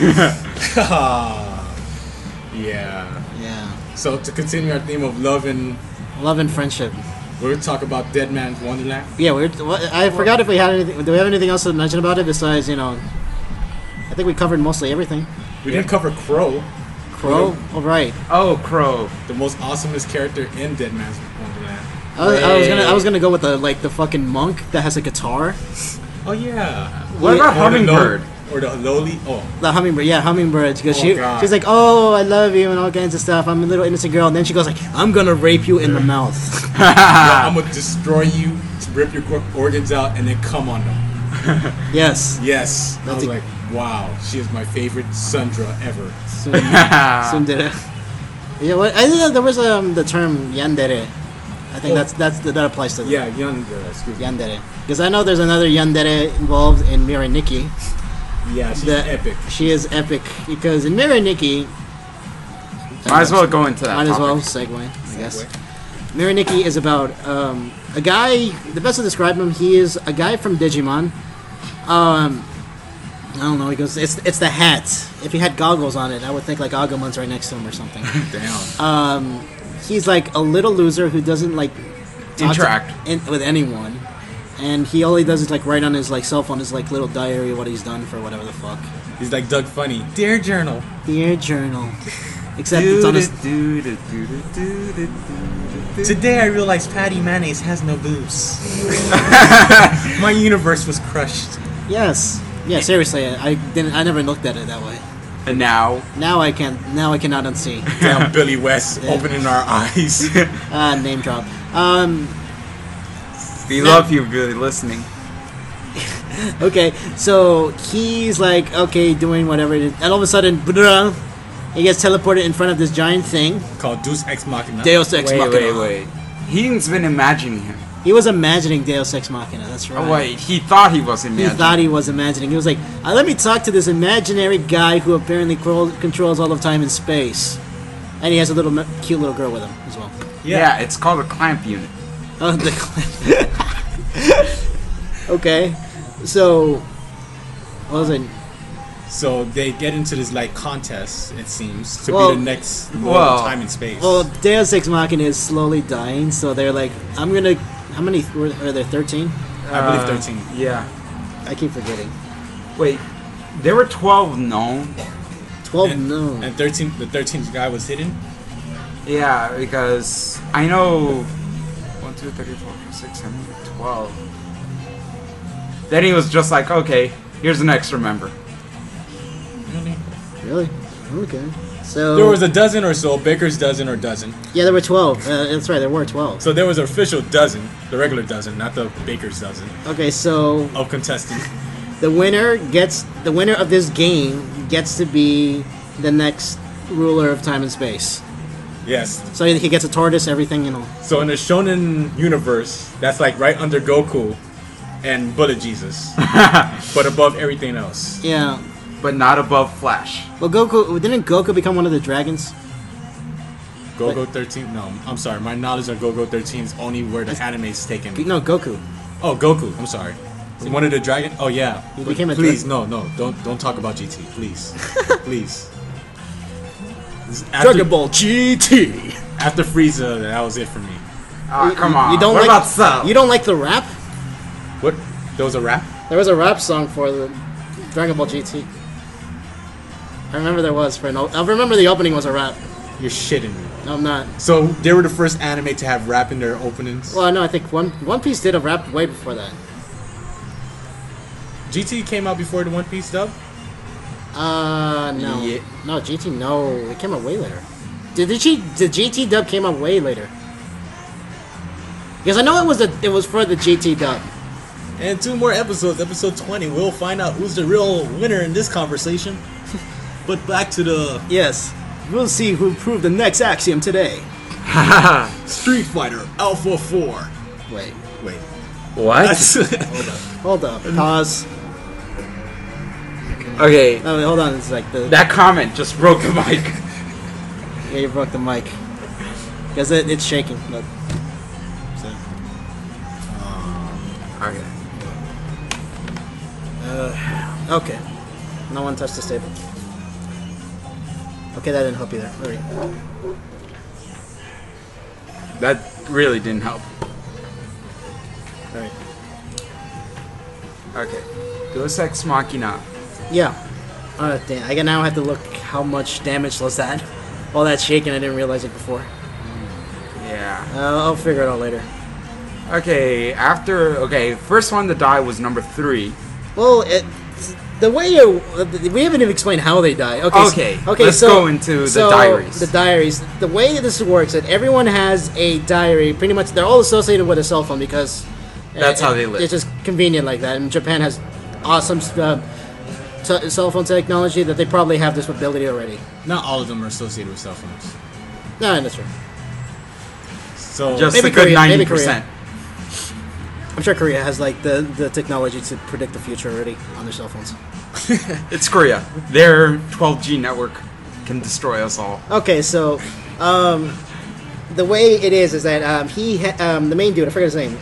Yeah. Yeah. So to continue our theme of love and Love and friendship. we're gonna talk about Dead Man's Wonderland. Yeah, I forgot if we had anything. Do we have anything else to mention about it besides, I think we covered mostly everything. We didn't cover Crow, Crow? Oh, right. Oh, Crow. the most awesomest character in Dead Man's Wonderland. I was gonna go with the fucking monk that has a guitar. Oh yeah. What about Hummingbird? Or the Loli? Oh, The hummingbird, yeah, hummingbird. Because God. she's like, oh, I love you and all kinds of stuff. I'm a little innocent girl, and then she goes like, I'm gonna rape you in the mouth. I'm gonna destroy you, rip your organs out, and then come on them. Yes. Yes. I That's was a- like, wow, she is my favorite Sundra ever. Tsundere. Yeah, what I think that there was the term yandere. I think that applies to them. Yeah, excuse me. Yandere. Because I know there's another yandere involved in Mira Nikki. Yeah, she's That- epic. She is epic because in Mira Nikki. Might as well go into that. Might as well topic. segue, I guess. Mira Nikki is about a guy. The best to describe him, he is a guy from Digimon. I don't know. He goes, it's the hat. If he had goggles on it, I would think like Agumon's right next to him or something. Damn. He's like a little loser who doesn't like talk Interact. with anyone, and he all he does is like write on his like cell phone his like little diary what he's done for whatever the fuck. He's like Doug Funny. Dear Journal. Dear journal, except it's on his. Today I realized Patty Mayonnaise has no boobs. My universe was crushed. Yes, yeah. Seriously, I didn't. I never looked at it that way. And now, Now I can't. Now I cannot unsee. Damn, Billy West opening our eyes. Name drop. we love you, really listening. Okay, so he's like, okay, doing whatever it is, and all of a sudden, he gets teleported in front of this giant thing. Called Deus Ex Machina. Deus Ex Machina. Wait. He's been imagining him. He was imagining Deus Ex Machina. That's right. Oh, wait, he thought he was He imagining. thought he was imagining. He was like, let me talk to this imaginary guy who apparently controls all of time and space, and he has a little cute little girl with him as well. Yeah, it's called a clamp unit. Oh, okay, so what was it? So they get into this like contest, it seems, to Well- be the next Lord well- of Time and Space. Well, Deus Ex Machina is slowly dying, so they're like, I'm gonna. How many were there? 13? I believe 13. Yeah. I keep forgetting. Wait, there were 12 known? 12? And, No. and 13, the 13th guy was hidden. Yeah, because I know 1, 2, 3, 4, 5, 6, 7, 12. Then he was just like, okay, here's an extra member. Really? Okay. So There was a dozen or so, Baker's dozen or dozen. yeah, there were 12. That's right, there were 12. So there was an official dozen, the regular dozen, not the Baker's dozen, Okay, so of contestants. the winner of this game gets to be the next ruler of time and space. Yes. So he gets a tortoise, everything, So in the Shonen universe, that's like right under Goku and Bullet Jesus, but above everything else. Yeah. But not above Flash. Well, didn't Goku become one of the dragons? Go-Go 13? No, I'm sorry. My knowledge of Go-Go 13 is only where the anime is taken. No, Goku. Oh, Goku. I'm sorry. One of the dragon. Oh yeah. He became a Please, no. Don't talk about GT, please, please. Dragon Ball GT. After Frieza, that was it for me. Ah, come on. You don't what like about Cell? You don't like the rap? What? There was a rap? There was a rap song for the Dragon Ball GT. I remember there was I remember the opening was a rap. You're shitting me. No, I'm not. So they were the first anime to have rap in their openings. Well, no, I think One Piece did a rap way before that. GT came out before the One Piece dub. No. Yeah. No, GT, no. It came out way later. The GT dub came out way later. Because I know it was for the GT dub. And 2 more episodes. Episode 20, we'll find out who's the real winner in this conversation. But back to the Yes. We'll see who proved the next axiom today. Street Fighter Alpha 4. Wait. What? Hold up. Pause. Okay, Oh, wait, hold on. It's like the... that comment just broke the mic. Yeah, you broke the mic. Because it's shaking. Look. So. Okay. Okay. No one touched the stable. Okay, that didn't help either. All right. That really didn't help. All right. Okay. Deus Ex Machina. Yeah. Damn. I now have to look how much damage was that. All that shaking, I didn't realize it before. Yeah. I'll figure it out later. Okay, first one to die was number 3. Well, the way we haven't even explained how they die. Okay. Let's go into the diaries. The diaries. The way this works is that everyone has a diary. Pretty much, they're all associated with a cell phone because that's how they live. It's just convenient like that. And Japan has awesome cell phone technology that they probably have this ability already. Not all of them are associated with cell phones. No, that's true. So just maybe a good Korea, 90%. maybe Korea. I'm sure Korea has like the technology to predict the future already on their cell phones. It's Korea. Their 12G network can destroy us all. Okay, so the way it is that the main dude, I forget his name.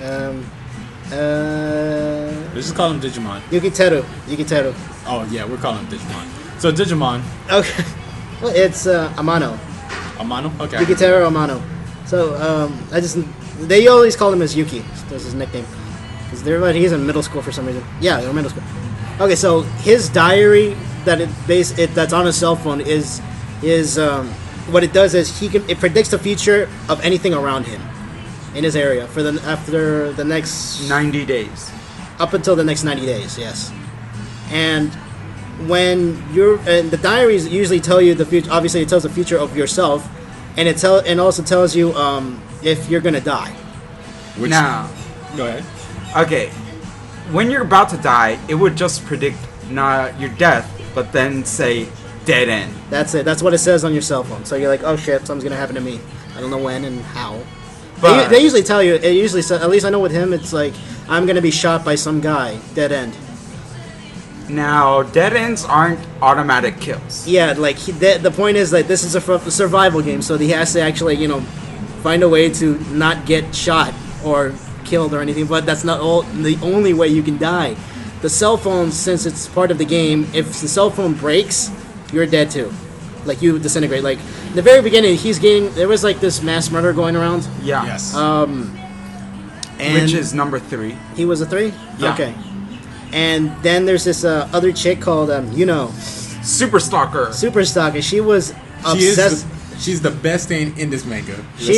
let's just call him Digimon. Yukiteru. Oh yeah, we're calling him Digimon. So Digimon. Okay. Well, it's Amano. Amano? Okay. Yukiteru Amano. So they always call him as Yuki. That's his nickname. Because he's in middle school for some reason. Yeah, they're in middle school. Okay, so his diary that's on his cell phone is what it does is it predicts the future of anything around him in his area after the next 90 days. Up until the next 90 days, yes. And when the diaries usually tell you the future. Obviously, it tells the future of yourself, and and also tells you if you're gonna die. Now, go ahead. Okay, when you're about to die, it would just predict not your death, but then say dead end. That's it. That's what it says on your cell phone. So you're like, oh shit, something's gonna happen to me. I don't know when and how. But They usually tell you. It usually says, at least I know with him, it's like I'm gonna be shot by some guy. Dead end. now, dead ends aren't automatic kills. Yeah, like the point is that this is a survival game, so he has to actually, find a way to not get shot or killed or anything. But that's not the only way you can die. The cell phone, since it's part of the game, if the cell phone breaks, you're dead too. Like you disintegrate. Like in the very beginning, there was like this mass murder going around. Yeah. Yes. And Which is number 3. he was a 3. Yeah. Okay. And then there's this other chick called Super Stalker. Super Stalker. She was obsessed. She's the best thing in this manga. She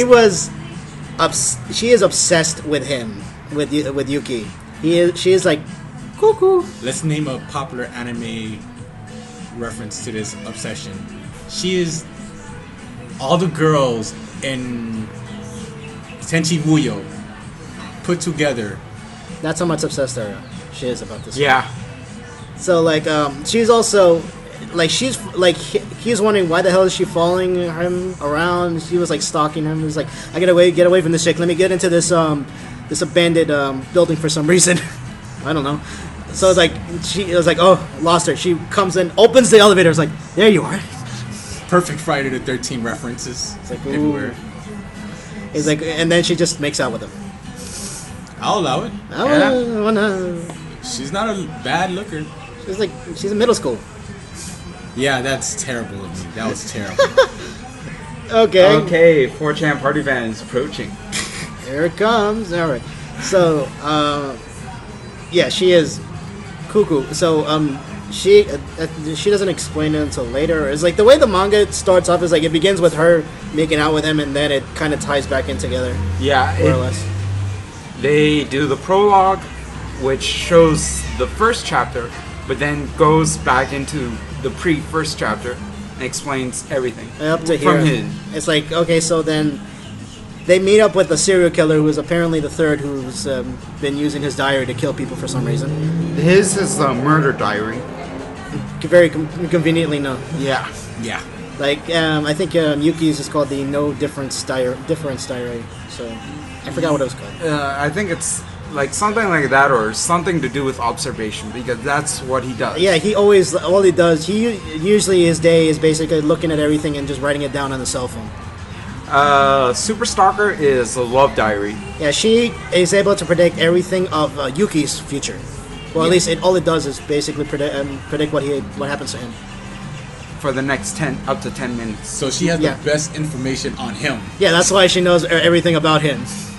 is obsessed with him, with Yuki. She is like, cuckoo. Let's name a popular anime reference to this obsession. She is all the girls in Tenchi Muyo put together. That's how much obsessed she is about this. Yeah. So like, she's also like he's wondering why the hell is she following him around. She was like stalking him. He was like, I gotta get away from this chick. Let me get into this abandoned building for some reason. I don't know. So it's like she was like, oh, lost her. She comes in, opens the elevator. It's like, there you are. Perfect Friday the 13th references It's like, everywhere. It's like, and then she just makes out with him. I'll allow it. I wanna. She's not a bad looker. She's in middle school. Yeah, that's terrible of me. That was terrible. Okay. Okay, 4chan party van is approaching. Here it comes. All right. So, yeah, she is cuckoo. So, she doesn't explain it until later. It's like the way the manga starts off is like it begins with her making out with him, and then it kind of ties back in together, Yeah, more or less. they do the prologue, which shows the first chapter, but then goes back into the pre-first chapter and explains everything. Up to from here. his. It's like, okay, so then they meet up with the serial killer who is apparently the third, who's been using his diary to kill people for some reason. His is the murder diary. Very conveniently, no. Yeah. Yeah. Like, I think Yuki's is called the No Difference Diary. So, I forgot what it was called. I think it's like something like that, or something to do with observation, because that's what he does. Yeah, all he does, usually his day is basically looking at everything and just writing it down on the cell phone. Super Stalker is a love diary. Yeah, she is able to predict everything of Yuki's future. Well, at least all it does is basically predict what happens to him. For the next up to 10 minutes. So she has Yeah. the best information on him. Yeah, that's why she knows everything about him.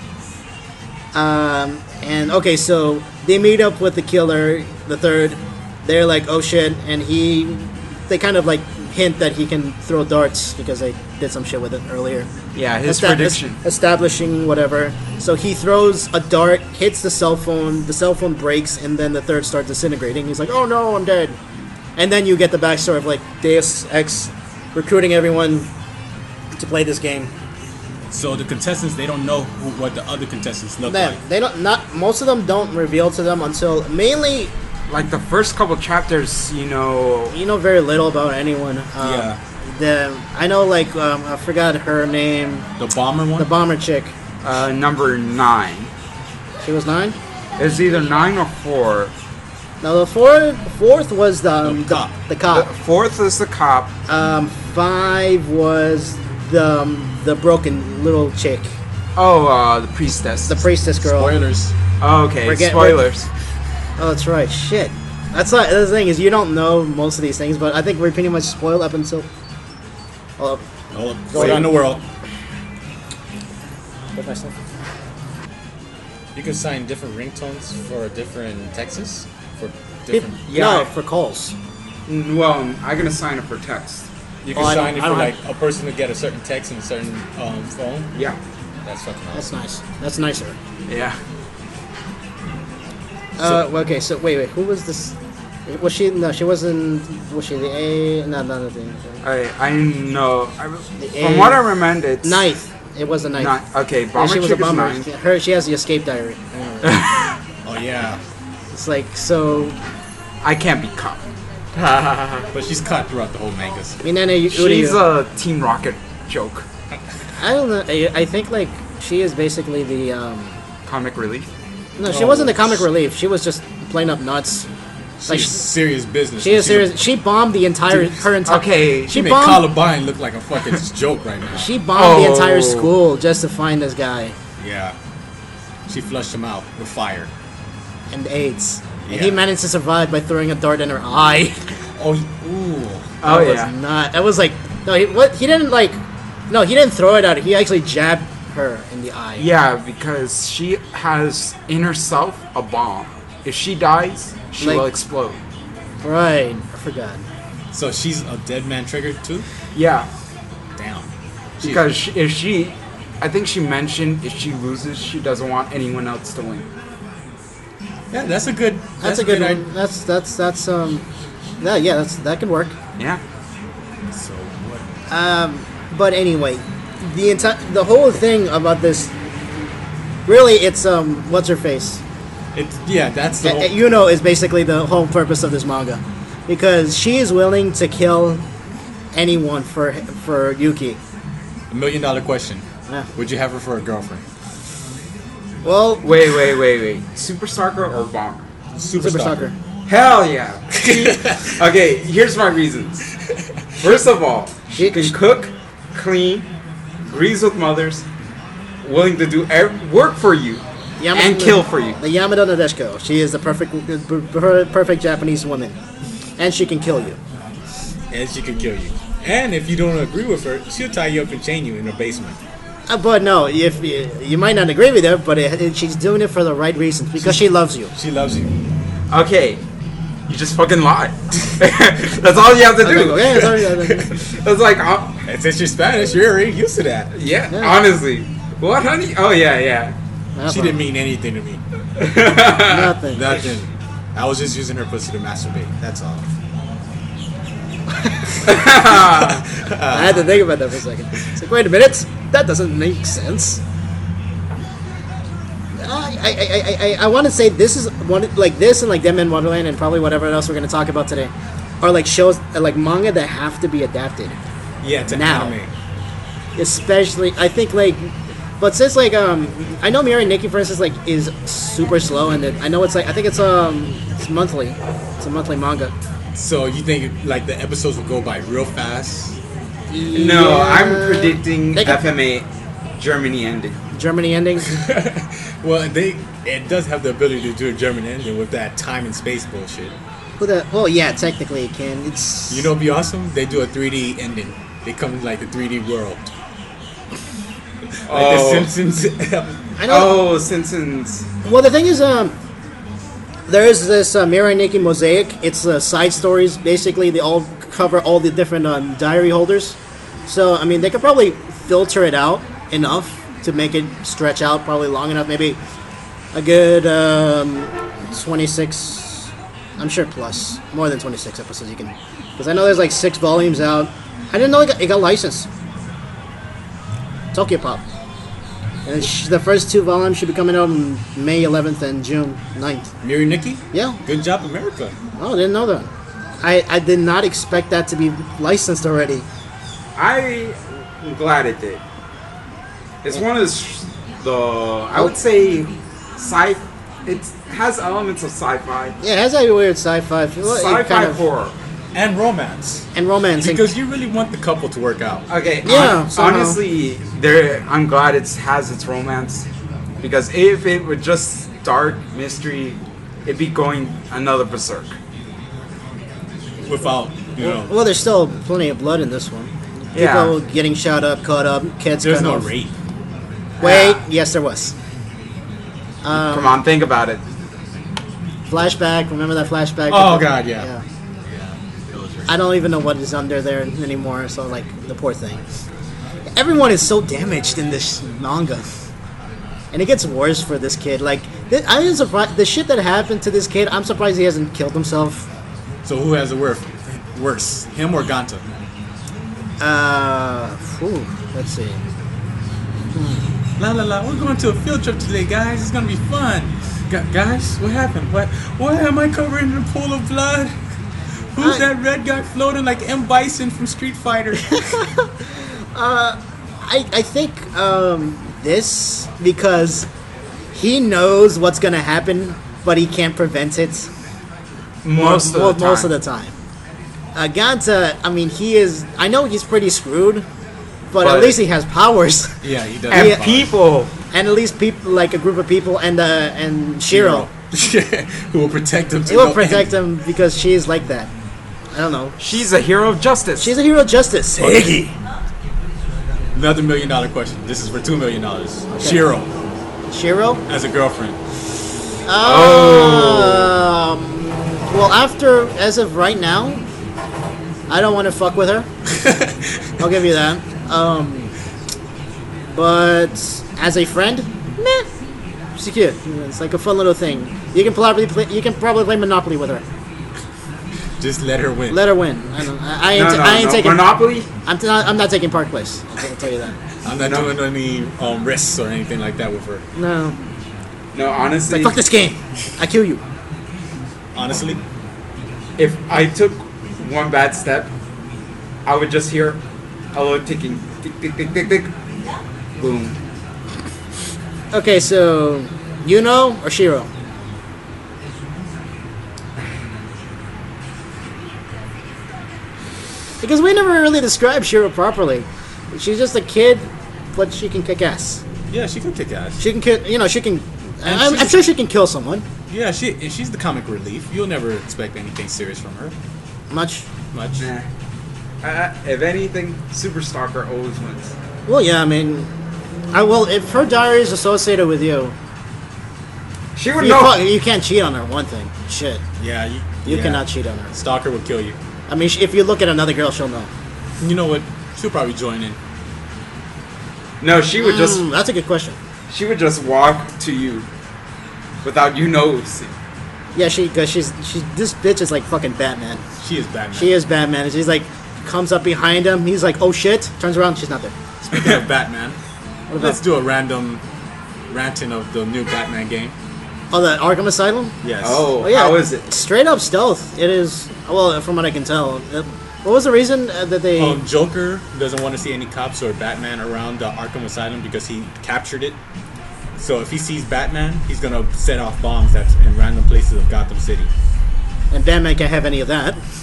And okay, so they meet up with the killer, the third. They're like, oh shit, and they kind of like hint that he can throw darts because they did some shit with it earlier. Yeah, his prediction. Establishing whatever. So he throws a dart, hits the cell phone breaks, and then the third starts disintegrating. He's like, oh no, I'm dead. And then you get the backstory of like Deus Ex recruiting everyone to play this game. So the contestants, they don't know what the other contestants look like. They don't. Most of them don't reveal to them until mainly. Like the first couple chapters, You know very little about anyone. I know like I forgot her name. The bomber one. The bomber chick. number 9. She was 9. It's either 9 or 4. No, the fourth was the cop. The cop. The 4th is the cop. 5 was the broken little chick, The priestess. the priestess girl. Spoilers. Okay, spoilers. Oh, that's right. Shit. That's the thing is you don't know most of these things, but I think we're pretty much spoiled up until. Hold up. Stay in the world. Where's my stuff? You can sign different ringtones for different Texas. For People, different. Yeah. No, for calls. Well, I'm gonna sign up for text. You can I sign don't- it I for don't like a person to get a certain text in a certain phone. Yeah. That's fucking That's awesome. nice. That's nicer. Yeah. Okay, so wait, who was this? Was she? No, she wasn't. Was she the A? No, none of the. I know. The From A- what I remember, it's Ninth. It was the ninth. Okay, Yeah, Bomber she was Chick a bomber. is 9. Her, she has the escape diary. Oh yeah, It's like so. I can't be caught. but she's cut throughout the whole mangas. She's a Team Rocket joke. I don't know. I think like she is basically the. Comic relief. No, she wasn't the comic relief. She was just plain up nuts. Like She's serious business. she is serious. She bombed the entire her entire. Okay, She made bombed. Columbine look like a fucking joke right now. She bombed the entire Oh. school just to find this guy Yeah, she flushed him out with fire. and AIDS. And Yeah. he managed to survive by throwing a dart in her eye. Oh, ooh. Oh That was yeah. not. That was like no. He didn't like. No, he didn't throw it at her. He actually jabbed her in the eye. Yeah, because she has in herself a bomb. If she dies, she Like- will explode. Right. I forgot. So she's a dead man triggered too. Yeah, Damn. because I think she mentioned if she loses, she doesn't want anyone else to win. Yeah, that's a good. That's a good idea. one. That's yeah. That could work. Yeah. So what? But anyway, the whole thing about this, really, it's what's her face? That's the whole, Is basically the whole purpose of this manga, because she is willing to kill anyone for Yuki. $1 million question. Yeah. Would you have her for a girlfriend? Well, Wait. Super Stalker or Bomber? Super Stalker. Hell yeah. Okay, here's my reasons. First of all, she can cook, clean, agrees with mothers, willing to do work for you, and kill for you. The Yamada Nadeshiko. She is the perfect Japanese woman, and she can kill you. And she could kill you. And if you don't agree with her, she'll tie you up and chain you in her basement. But no, if you might not agree with her, but she's doing it for the right reasons because she loves you. She loves you. Okay, you just fucking lie. That's all you have to do. Okay, sorry. That's like, And since you're Spanish, you're already used to that. yeah, Yeah. honestly. What, honey? Oh, yeah. She didn't mean anything to me. nothing. Nothing. I was just using her pussy to masturbate. That's all. I had to think about that for a second. It's like, wait a minute, that doesn't make sense. I want to say this is one like this and like Them in Wonderland and probably whatever else we're going to talk about today are like shows like manga that have to be adapted, Yeah, to Now. anime. especially I think like. But since like I know Mirai Nikki for instance like is super slow and I know it's like I think it's monthly. It's a monthly manga. So you think like the episodes will go by real fast? No, Yeah. I'm predicting They could- FMA Germany ending. Germany endings. Well, it does have the ability to do a German engine with that time and space bullshit. Well, yeah, technically it can. It's You know, it'd be awesome. They do a 3D ending. They come in like the 3D world, like the Simpsons. I know. Oh, Simpsons. Well, the thing is, there is this Mirai Nikki Mosaic. It's side stories. Basically, they all cover all the different diary holders. So, I mean, they could probably filter it out enough to make it stretch out probably long enough. Maybe a good 26, I'm sure plus, more than 26 episodes you can. Because I know there's like 6 volumes out. I didn't know it got licensed. Tokyo Pop. And the first 2 volumes should be coming out on May 11th and June 9th. Miri Nikki? Yeah. Good job, America. Oh, I didn't know that. I did not expect that to be licensed already. I'm glad it did. It's one of I would say, it has elements of sci-fi. Yeah, it has that weird sci-fi. Sci-fi kind of, horror. And romance. and romance. Because you really want the couple to work out. Okay, Yeah, somehow. honestly, I'm glad it has its romance. Because if it were just dark mystery, it'd be going another berserk. Without, you know. Well, there's still plenty of blood in this one. People getting shot up, cut up, kids There's cut no off. rape. Wait, yes, there was. Come on, think about it. Flashback. Remember that flashback? Oh, God, yeah. I don't even know what is under there anymore. So, like, the poor thing. Everyone is so damaged in this manga, and it gets worse for this kid. Like, I'm surprised. The shit that happened to this kid. I'm surprised he hasn't killed himself. So who has it worse, him or Ganta? Let's see. La la la, we're going to a field trip today, guys. It's gonna be fun. Guys, what happened? Why am I covered in a pool of blood? Who's that red guy floating like M. Bison from Street Fighter? I think this because he knows what's gonna happen, but he can't prevent it. Most of the time. Ganta, I mean, I know he's pretty screwed, but at least he has powers. Yeah, he does. And people. And at least people, like a group of people, and Shiro. Who will protect him. He will protect him because she's like that. I don't know. She's a hero of justice. She's a hero of justice. Iggy. Another $1 million question. This is for $2 million. Shiro Shiro? as a girlfriend. Well, as of right now, I don't want to fuck with her. I'll give you that. But as a friend, meh. She's cute. It's like a fun little thing. You can probably play Monopoly with her. Just let her win. Let her win. I ain't taking Monopoly. I'm not taking Park Place. I'll tell you that. I'm not doing any risks or anything like that with her. No. No, honestly. Like, fuck this game. I kill you. Honestly, If I took one bad step, I would just hear a little ticking, tick, tick, tick, tick, tick, boom. Okay, so Yuno or Shiro? Because we never really described Shiro properly. She's just a kid, but she can kick ass. yeah, she can kick ass. She can kill. She can. And I'm sure she can kill someone. Yeah, she's the comic relief. You'll never expect anything serious from her. Much. Much. Nah. If anything, Super Stalker always wins. Well, yeah. I mean, if her diary is associated with you, She would you, know. you can't cheat on her. One thing. Shit. Yeah, You cannot cheat on her. Stalker will kill you. I mean, if you look at another girl, she'll know. You know what? She'll probably join in. No, she would just. That's a good question. She would just walk to you, without you noticing. Yeah, because she's this bitch is like fucking Batman. She is Batman. She is Batman. And she's like, comes up behind him. He's like, oh shit. Turns around. She's not there. Speaking of Batman, What let's about? do a random ranting of the new Batman game. Oh, the Arkham Asylum. Yes. Oh, Yeah, how is it? Straight up stealth. It is. Well, from what I can tell. What was the reason that they? Joker doesn't want to see any cops or Batman around the Arkham Asylum because he captured it. So if he sees Batman, he's gonna set off bombs that's in random places of Gotham City. And Batman can't have any of that.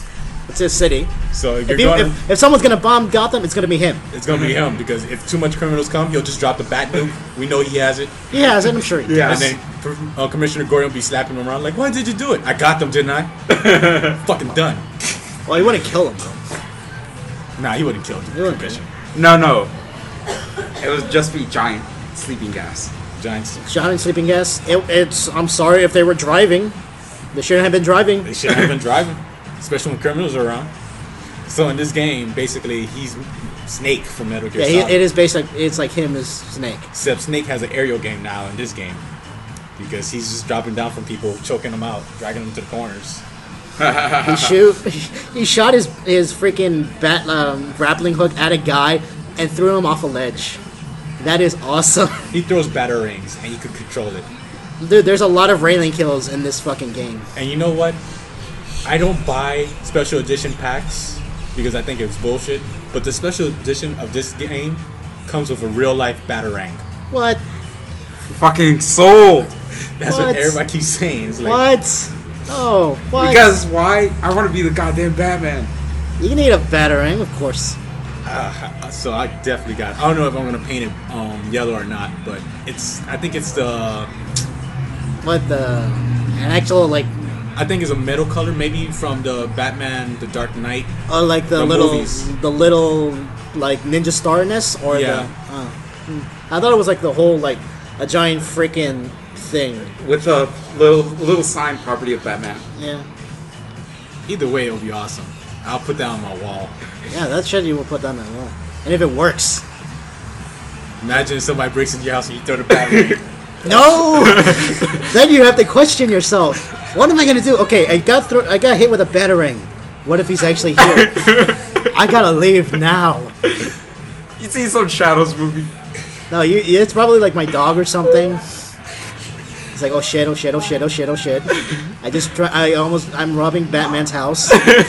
It's his city. So If someone's gonna bomb Gotham, it's gonna be him. it's gonna be him because if too much criminals come, he'll just drop the bat nuke. We know he has it. He has it, I'm sure. He Yes. And then Commissioner Gordon will be slapping him around like, "Why did you do it? I got them, didn't I? Fucking done." Well, he wouldn't kill him though. Nah, he wouldn't kill him. He wouldn't Commissioner. No. It would just be giant sleeping gas. Giants. Giant sleeping gas. It's. I'm sorry if they were driving. They shouldn't have been driving. They shouldn't have been driving, especially when criminals are around. So in this game, basically, he's Snake from Metal Gear Yeah, Solid. it is based like it's like him as Snake. Except Snake has an aerial game now in this game because he's just dropping down from people, choking them out, dragging them to the corners. He shot his freaking bat grappling hook at a guy and threw him off a ledge. That is awesome. He throws batarangs and he could control it. Dude, there's a lot of railing kills in this fucking game. And you know what? I don't buy special edition packs because I think it's bullshit. But the special edition of this game comes with a real life batarang. What? Fucking sold. That's What? what everybody keeps saying. It's like, What? Oh, what? Because why? I want to be the goddamn Batman. You need a batarang, of course. so I definitely got. I don't know if I'm gonna paint it yellow or not, but I think it's the. What an actual like I think it's a metal color, maybe from the Batman, the Dark Knight. like the movies. little like ninja starness or Yeah. I thought it was like the whole like a giant freaking thing. With a little sign property of Batman. Yeah. Either way, it'll be awesome. I'll put that on my wall. Yeah, that shit you will put down that wall. And if it works. Imagine if somebody breaks into your house and you throw the battery. No! Then you have to question yourself. What am I gonna do? Okay, I got hit with a batarang. What if he's actually here? I gotta leave now. You see some Shadows movie? No, it's probably like my dog or something. It's like, oh shit, oh shit, oh shit, oh shit, oh shit. I'm robbing Batman's house.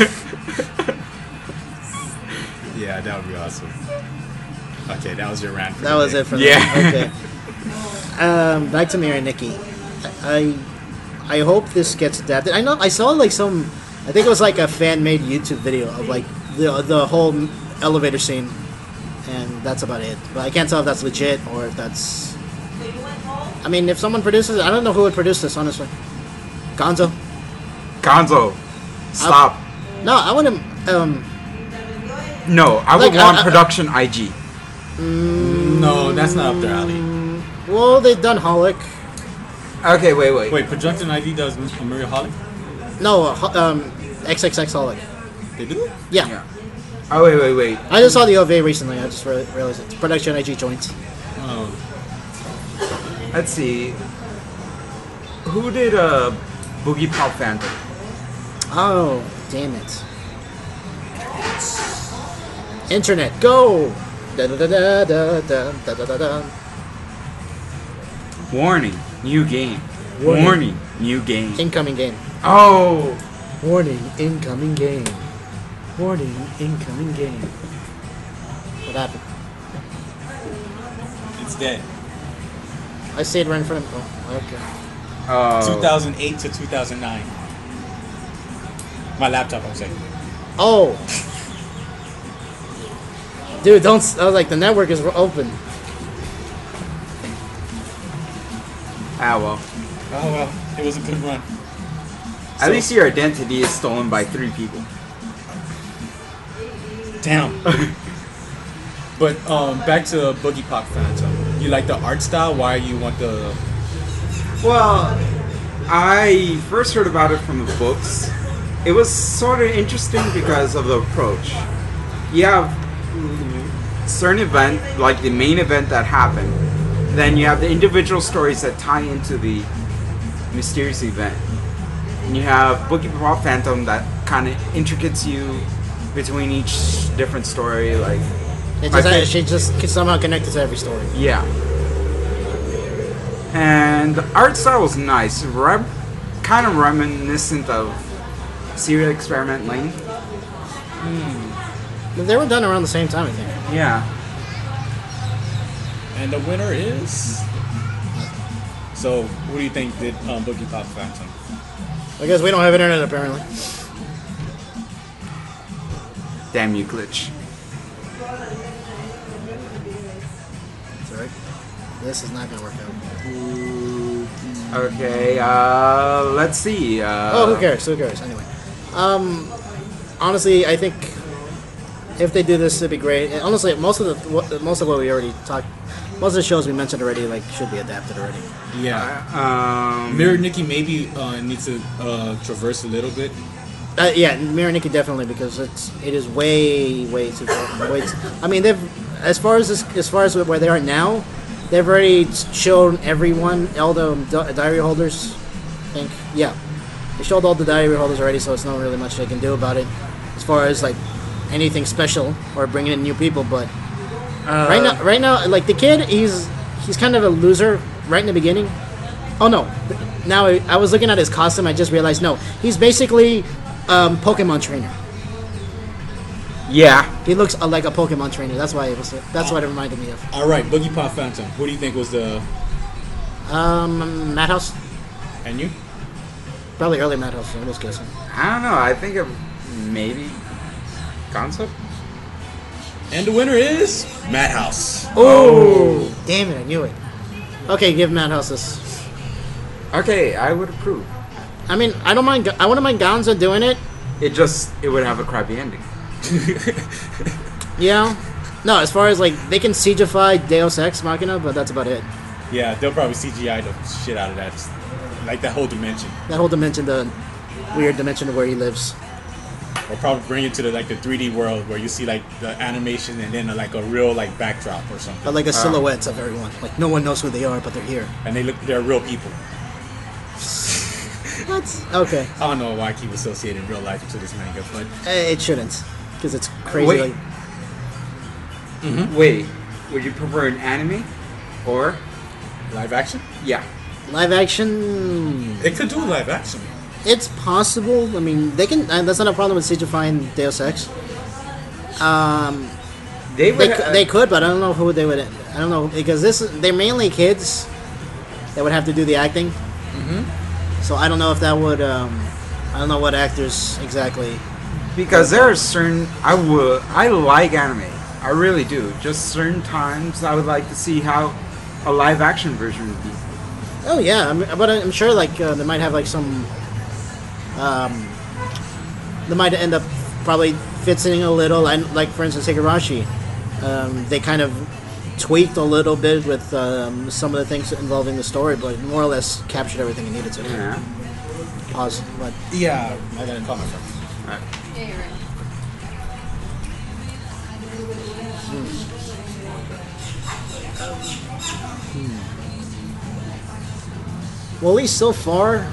Yeah, that would be awesome. Okay, that was your rant. That was it for me. Yeah. Okay. Back to Mira and Nikki. I hope this gets adapted. I saw like some. I think it was like a fan-made YouTube video of like the whole elevator scene, and that's about it. But I can't tell if that's legit or if that's. I mean, if someone produces it, I don't know who would produce this, honestly. Gonzo. Stop. No, I want to. No, I would Like, want production IG. No, that's not up their alley. Well, they've done Holic. Okay, wait. Wait, Projectin ID does Mario Holly? No, XXX Holic. They do? Yeah. Yeah. Oh, wait. I just saw the OVA recently. I just realized it's Production IG joints. Oh. Let's see. Who did Boogie Pop Phantom? Oh, damn it. Internet, go! Da da da da da da da da da. Warning, new game. Warning. Warning, new game. Incoming game. Oh! Warning, incoming game. Warning, incoming game. What happened? It's dead. I see it right in front of me. Oh, okay. 2008 to 2009. My laptop, I'm saying. Oh! Dude, don't. I was like, the network is open. Ah, well. Oh, well. It was a good run. At least your identity is stolen by 3 people. Damn. But back to Boogie Pop Phantom. You like the art style? Why you want the... Well, I first heard about it from the books. It was sort of interesting because of the approach. You have certain event, like the main event that happened. Then you have the individual stories that tie into the mysterious event. And you have Boogie Pop Phantom that kind of intricates you between each different story. Like, She just somehow connected to every story. yeah. And the art style was nice, kind of reminiscent of Serial Experiment Lane. They were done around the same time, I think. Yeah. And the winner is... So, what do you think did Boogie Pop Phantom? I guess we don't have internet, apparently. Damn you, glitch. Sorry. This is not gonna work out. Okay, let's see. Who cares? Who cares? Anyway. Honestly, I think if they do this, it'd be great. And honestly, most of what we already talked, most of the shows we mentioned already, like, should be adapted already. Yeah. Mirror Nikki maybe needs to traverse a little bit. Yeah, Mirror Nikki definitely, because it is way too far. I mean, as far as where they are now, they've already shown everyone, all the diary holders. I think, yeah, they showed all the diary holders already, so it's not really much they can do about it, as far as like anything special or bringing in new people. But right now, like the kid, he's kind of a loser right in the beginning. Oh no! Now I was looking at his costume. I just realized no, he's basically Pokemon trainer. Yeah. He looks like a Pokemon trainer. That's why what it reminded me of. All right, Boogie Pop Phantom. What do you think was the? Madhouse. And you? Probably early Madhouse. I'm just guessing. I don't know. I think of maybe Gonzo. And the winner is Madhouse. Oh, damn it! I knew it. Okay, give Madhouse this. Okay, I would approve. I mean, I don't mind. I wouldn't mind Gonzo doing it. It would have a crappy ending. Yeah. No, as far as like they can CGify Deus Ex Machina, but that's about it. Yeah, they'll probably CGI the shit out of that, like that whole dimension. That whole dimension, the weird dimension of where he lives. Or probably bring it to the 3D world where you see like the animation and then like a real like backdrop or something. But like a silhouettes of everyone. Like no one knows who they are, but they're here. And they're real people. What? Okay. I don't know why I keep associating real life to this manga, but It shouldn't, because it's crazy. Wait. Like, Wait, would you prefer an anime or live action? yeah? live action. It could do live action. It's possible. I mean, they can. That's not a problem with CGifying Deus Ex. They could, but I don't know who they would. I don't know, because they're mainly kids that would have to do the acting. Mm-hmm. So I don't know if that would. I don't know what actors exactly. Because there are certain I like anime. I really do. Just certain times I would like to see how a live action version would be. Oh yeah, but I'm sure like they might have like some. They might end up probably fitting a little, and like for instance Higurashi, they kind of tweaked a little bit with some of the things involving the story, but more or less captured everything it needed to. Yeah. Pause. But Yeah, I gotta call my friend. Yeah, you're right. well, at least so far,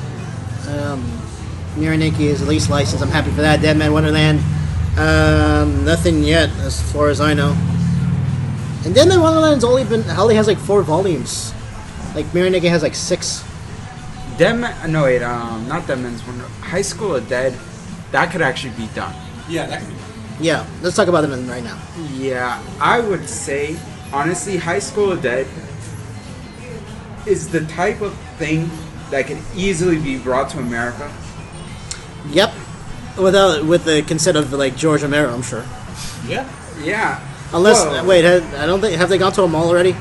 Mirror Nikki is at least licensed. I'm happy for that. Dead Man Wonderland, nothing yet as far as I know. And Dead Man Wonderland's only has like 4 volumes. Like Mirror Nikki has like 6. Not Dead Man's Wonder. High School of Dead, that could actually be done. Yeah, that could be. Yeah, let's talk about it right now. Yeah, I would say, honestly, High School of Dead is the type of thing that could easily be brought to America. Yep, with the consent of like George Romero, I'm sure. Yeah. Yeah. Unless Well, wait, I don't think have they gone to a mall already?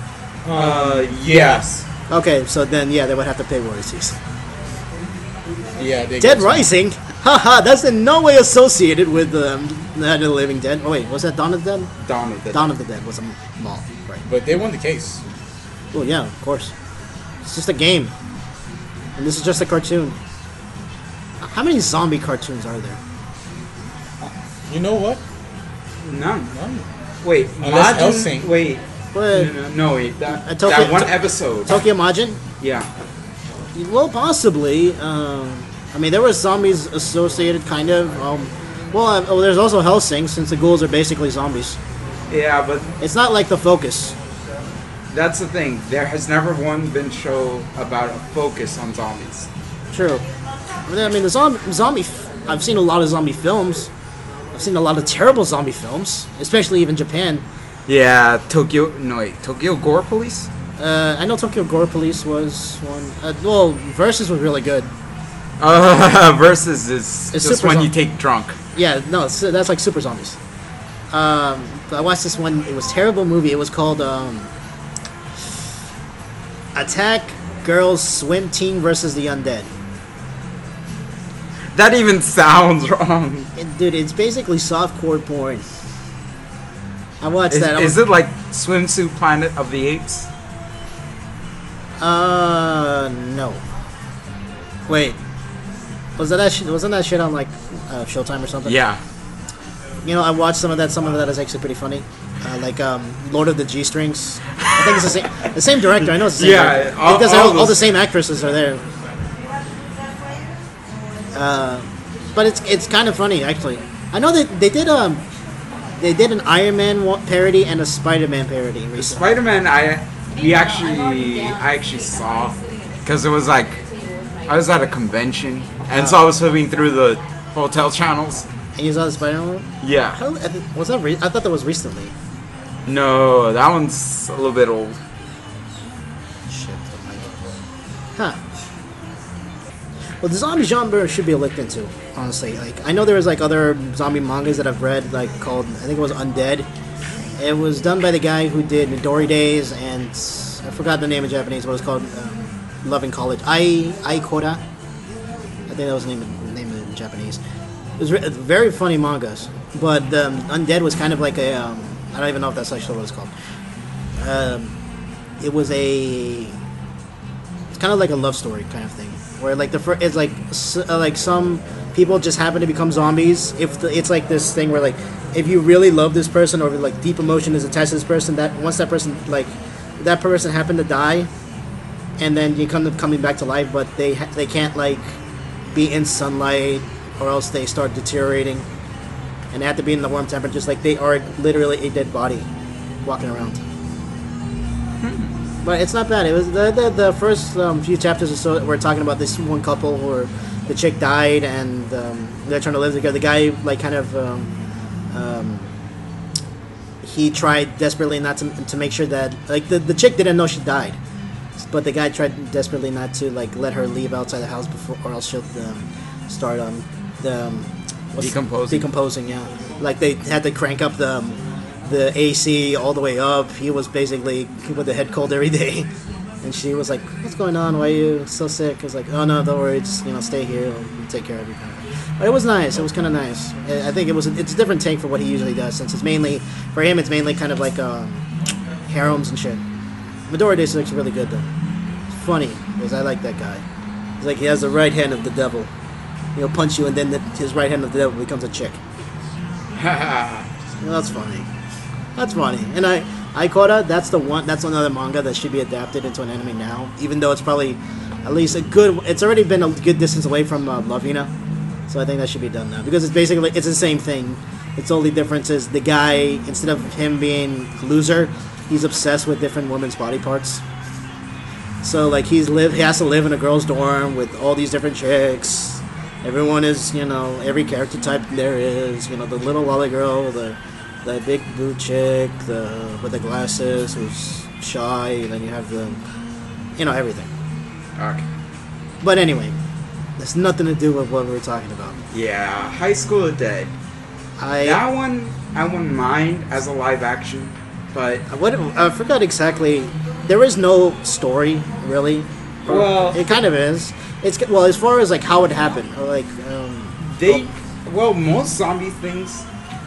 Yes. Okay, so then yeah, they would have to pay royalties. Yeah. They Dead got Rising, haha, that's in no way associated with Night of the Living Dead. Oh wait, was that Dawn of the Dead? Dawn of the Dawn of the Dead was a mall, right? But they won the case. Well, yeah, of course. It's just a game, and this is just a cartoon. How many zombie cartoons are there? You know what? None. None. Wait, Unless Majin- Hellsing. Wait. What? No, wait. That Tokyo- one episode. Tokyo Majin? Yeah. Well, possibly. I mean, there were zombies associated, kind of. There's also Hellsing, since the ghouls are basically zombies. Yeah, but It's not like the Focus. that's the thing. There has never been show about a focus on zombies. True. I mean, the zombie. I've seen a lot of zombie films. I've seen a lot of terrible zombie films, especially even Japan. Yeah, Tokyo Gore Police? I know Tokyo Gore Police was one. Versus was really good. Versus is It's just super when you zom- take drunk. Yeah, no, that's like super zombies. I watched this one. It was a terrible movie. It was called Attack Girls Swim Team versus the Undead. That even sounds wrong. Dude, it's basically softcore porn. I watched that. Is it like Swimsuit Planet of the Apes? No. Wait. Wasn't that shit on like Showtime or something? Yeah. You know, I watched some of that. Some of that is actually pretty funny. Like Lord of the G Strings. I think it's the same director. I know it's the same. Yeah, director. all Because those- all the same actresses are there. But it's kind of funny actually. I know that they did an Iron Man parody and a Spider-Man parody recently. Spider-Man, I actually saw, because it was like I was at a convention, and so I was flipping through the hotel channels. And you saw the Spider-Man one? Yeah. Was that? I thought that was recently. No, that one's a little bit old. Shit. Huh. Well, the zombie genre should be looked into, honestly. Like, I know there was like other zombie mangas that I've read, like called, I think it was Undead. It was done by the guy who did Midori Days, and I forgot the name in Japanese. What it was called, Loving College. Ai Kora. I think that was the name in Japanese. It was very funny mangas, but Undead was kind of like a I don't even know if that's actually what it's called. It's kind of like a love story kind of thing, where like it's like some people just happen to become zombies. It's like this thing where like if you really love this person or like deep emotion is attached to this person, that once that person happened to die, and then you coming back to life, but they can't like be in sunlight or else they start deteriorating, and they have to be in the warm temperatures. Like they are literally a dead body walking around. But it's not bad. It was the first few chapters or so we're talking about this one couple where the chick died and they're trying to live together. The guy like kind of he tried desperately not to make sure that like the chick didn't know she died, but the guy tried desperately not to like let her leave outside the house before, or else she'll start decomposing. Yeah, like they had to crank up the AC all the way up. He was basically with the head cold every day, and she was like, "What's going on? Why are you so sick?" I was like, "Oh no, don't worry, just stay here. We'll take care of you." But it was nice. It was kind of nice. I think it's a different take for what he usually does, since it's mainly kind of like harems and shit. Midori Days looks really good though. It's funny because I like that guy. It's like he has the right hand of the devil. He'll punch you, and then his right hand of the devil becomes a chick. That's funny. That's funny. And Aikora, that's another manga that should be adapted into an anime now, even though it's probably at least it's already been a good distance away from Lavina. So I think that should be done now, because it's the same thing. Its only difference is the guy, instead of him being a loser, he's obsessed with different women's body parts. So like he has to live in a girl's dorm with all these different chicks. Everyone is, every character type there is, the little lolly girl, the big blue chick, with the glasses, who's shy, and then you have everything. Okay. But anyway, there's nothing to do with what we were talking about. Yeah, High School of Dead. That one I wouldn't mind as a live action, but I forgot exactly. There is no story really. Well, it kind of is. It's as far as like how it happened, or like most zombie things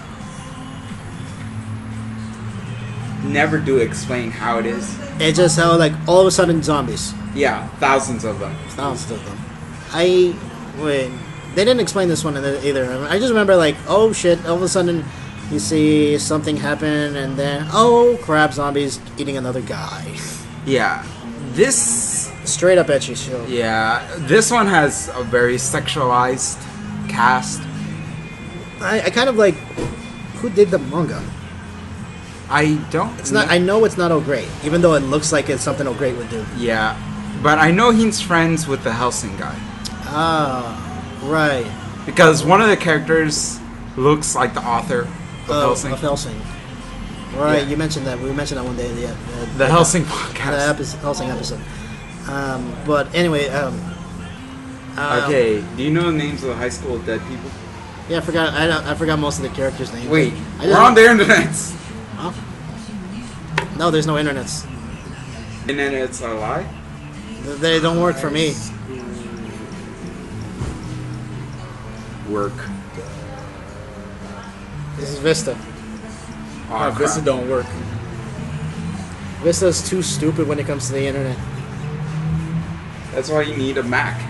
never do explain how it is. It's just how like all of a sudden zombies. Yeah, thousands of them. They didn't explain this one either. I just remember like, oh shit, all of a sudden you see something happen, and then oh crap, zombies eating another guy. Yeah, this straight up ecchi show. Yeah, this one has a very sexualized cast. I kind of like, who did the manga? I don't. It's not. I know it's not Oh Great, even though it looks like it's something Oh Great would do. Yeah, but I know he's friends with the Helsing guy. Ah, right. Because one of the characters looks like the author of Helsing. Right, yeah. You mentioned that. We mentioned that one day. Yeah, the Helsing podcast. The Helsing episode. But anyway, Okay, do you know the names of the high school dead people? Yeah, I forgot. I forgot most of the characters' names. Wait, I we're on the internet. Huh? No, there's no internets. Internet's a lie? They don't work for me. Work. This is Vista. Oh, Vista don't work. Vista's too stupid when it comes to the internet. That's why you need a Mac.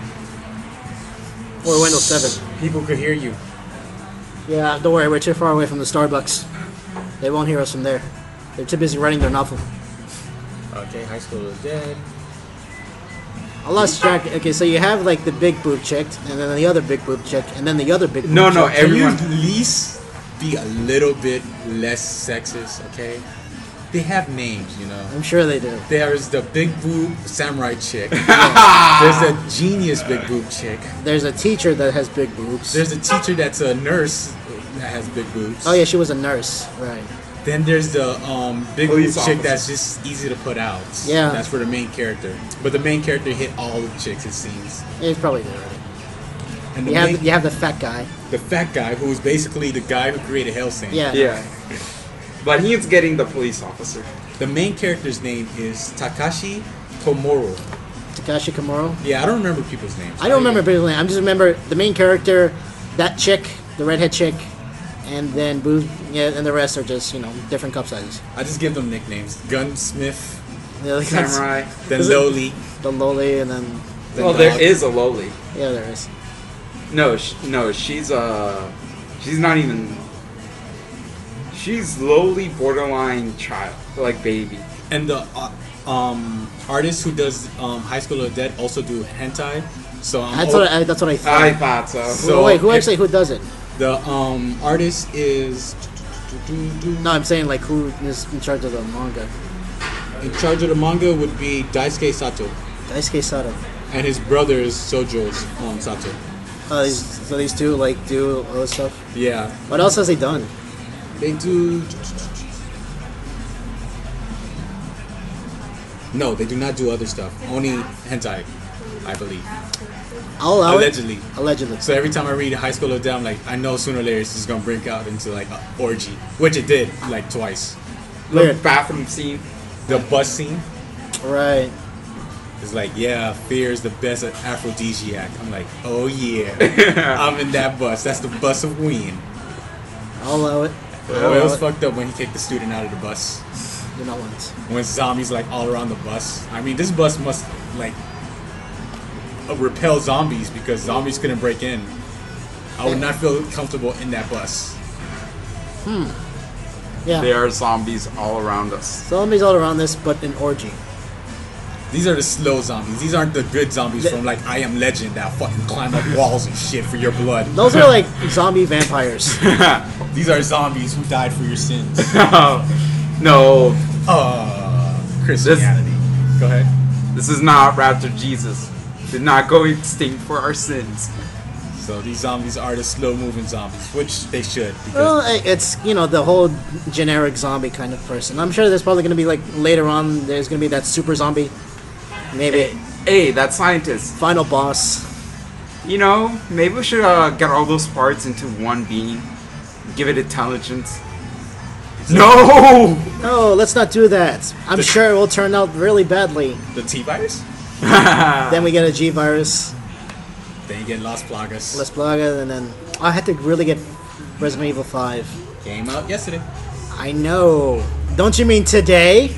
Or Windows 7. People could hear you. Yeah, don't worry, we're too far away from the Starbucks. They won't hear us from there. They're too busy writing their novel. Okay, high school is dead. I lost track. Okay, so you have like the big boob chick, and then the other big boob chick, and then the other big boob No, chick. no, Can everyone. you at least be a little bit less sexist, okay? They have names, you know. I'm sure they do. There's the big boob samurai chick. There's the genius big boob chick. There's a teacher that has big boobs. There's a teacher that's a nurse that has big boobs. Oh yeah, she was a nurse, right? Then there's the big boob Police chick officer. that's just easy to put out. Yeah. That's for the main character. But the main character hit all the chicks, it seems. Yeah, he's probably did already. And the, You have the fat guy. the fat guy who's basically the guy who created Hellsing. Yeah. Yeah. But he's getting the police officer. The main character's name is Takashi Tomoro. Takashi Komuro. Yeah, I don't remember people's names. I don't remember people's name. I just remember the main character, that chick, the redhead chick, and then boob. Yeah, and the rest are just different cup sizes. I just give them nicknames. Gunsmith, Yeah, like that's Samurai. then Is it- Loli. the lowly, and then then Well, there Dog. is a lowly. yeah, there is. No, she's not even. She's lowly borderline child, like baby. And the artist who does High School of the Dead also do hentai. So That's what I thought. I thought so. So- Wait, who if- actually who does it? the artist is No, I'm saying like who is in charge of the manga. in charge of the manga would be Daisuke Sato, Daisuke Sato. and his brother is Sojo Sato. So these two like do all this stuff. Yeah, What else has he done? they do. No, they do not do other stuff. Only hentai, I believe. I'll allow Allegedly. it. Allegedly. So every time I read High School of the Dead, I'm like, I know sooner or later it's just gonna break out into like an orgy, which it did like twice. The Weird. bathroom scene. The bus scene Right. is like, yeah, fear is the best aphrodisiac. I'm like, oh yeah, I'm in that bus. That's the bus of Ween. I'll allow it. Oh, it was fucked up when he kicked the student out of the bus. You know once. When zombies like all around the bus. I mean, this bus must like repel zombies because zombies couldn't break in. I would not feel comfortable in that bus. Yeah. There are zombies all around us. Zombies all around this, but an orgy. These are the slow zombies. These aren't the good zombies from like I Am Legend that fucking climb up walls and shit for your blood. Those are like zombie vampires. These are zombies who died for your sins. No, Christianity. Go ahead. this is not Raptor Jesus. Did not go extinct for our sins. So these zombies are the slow-moving zombies, which they should. Because Well, it's the whole generic zombie kind of person. I'm sure there's probably going to be like later on. There's going to be that super zombie, maybe Hey, that scientist. final boss. You know, maybe we should get all those parts into one being. Give it intelligence. No! No, let's not do that. I'm sure it will turn out really badly. the T-virus, Then we get a G virus, then you get Las Plagas. Las Plagas, and then I had to really get Resident Evil 5. Came out yesterday. I know. Don't you mean today?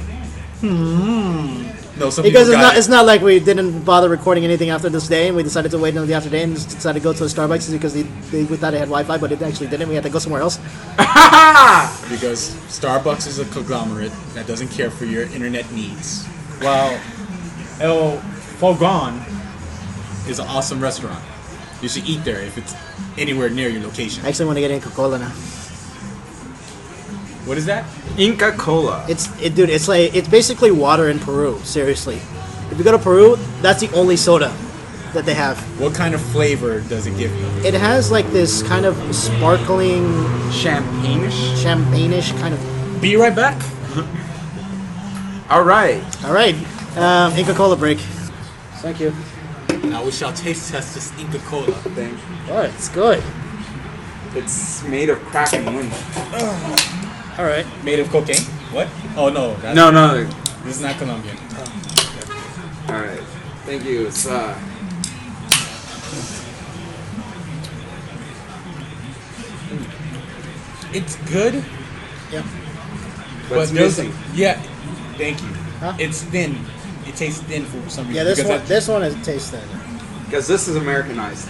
No, some Because people got it's not like we didn't bother recording anything after this day, and we decided to wait until the after day and just decided to go to the Starbucks because we thought it had Wi-Fi, but it actually didn't. We had to go somewhere else. because Starbucks is a conglomerate that doesn't care for your internet needs. While El Fogon is an awesome restaurant. You should eat there if it's anywhere near your location. I actually want to get in Coca-Cola now. What is that? Inca Cola. Dude, it's basically water in Peru. Seriously, if you go to Peru, that's the only soda that they have. What kind of flavor does it give you? It has like this kind of sparkling, Champagne-ish. champagne-ish kind of. Be right back. Alright. All right, Inca Cola break. Thank you. Now we shall taste test this Inca Cola. Thing. Oh, it's good. It's made of crack and wind. All right. Made of cocaine? What? Oh no. That's, No. This is not Colombian. All right. Thank you. It's good, Yeah. But it's there's missing. yeah. Thank you. Huh? It's thin. It tastes thin for some reason. Yeah, this because one. I- This one is tastes thin. Because this is Americanized.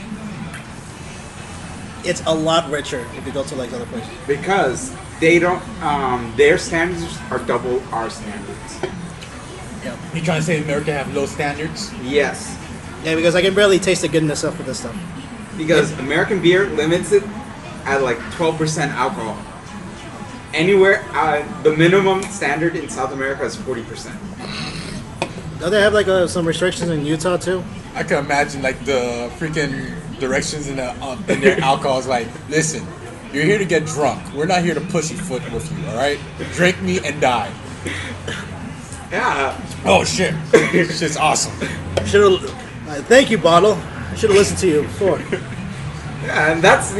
It's a lot richer if you go to like other places. Because they don't. Their standards are double our standards. Yeah. You trying to say America have low standards? Yes. Yeah, because I can barely taste the goodness of this stuff. Because American beer limits it at like 12% alcohol. Anywhere, the minimum standard in South America is 40%. Don't they have like some restrictions in Utah too? I can imagine like the freaking directions in their alcohol is like, listen, you're here to get drunk. We're not here to pussyfoot with you, all right? Drink me and die. Yeah. Oh shit, this shit's awesome. Should have. Thank you, bottle. I should have listened to you before. Yeah, and that's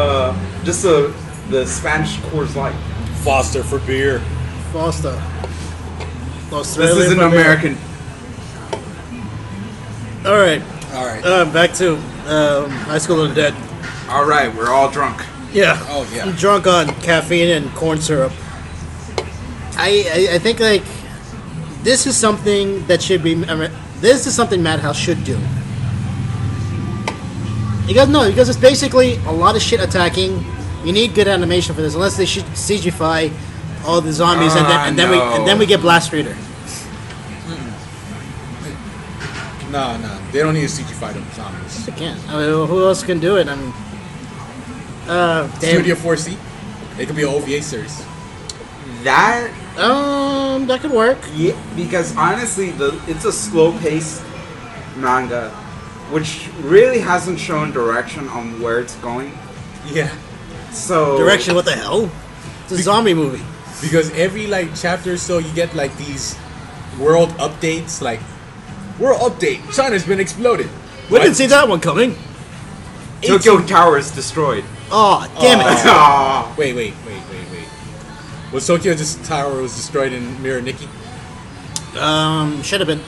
the Spanish Coors Light. Foster for beer. Foster. This is an American. All right. All right. Back to High School of the Dead. All right, we're all drunk. Yeah. Oh, yeah. I'm drunk on caffeine and corn syrup. I think like this is something that should be. This is something Madhouse should do. Because it's basically a lot of shit attacking. You need good animation for this, unless they should CGify all the zombies, and then we get Blast Reader. No, they don't need to CGify them zombies. They can't. I mean, who else can do it? I mean, damn. Studio 4C. It could be an OVA series. That That could work. Yeah, because honestly, it's a slow-paced manga, which really hasn't shown direction on where it's going. Yeah. So Direction? What the hell? It's a zombie movie. Because every like chapter or so you get like these world updates, like world update, China's been exploded. We didn't see that one coming. Tokyo Tower is destroyed. Oh, damn it! Aw. Wait. Was Tokyo Tower was destroyed in Mirror Nikki? Should have been.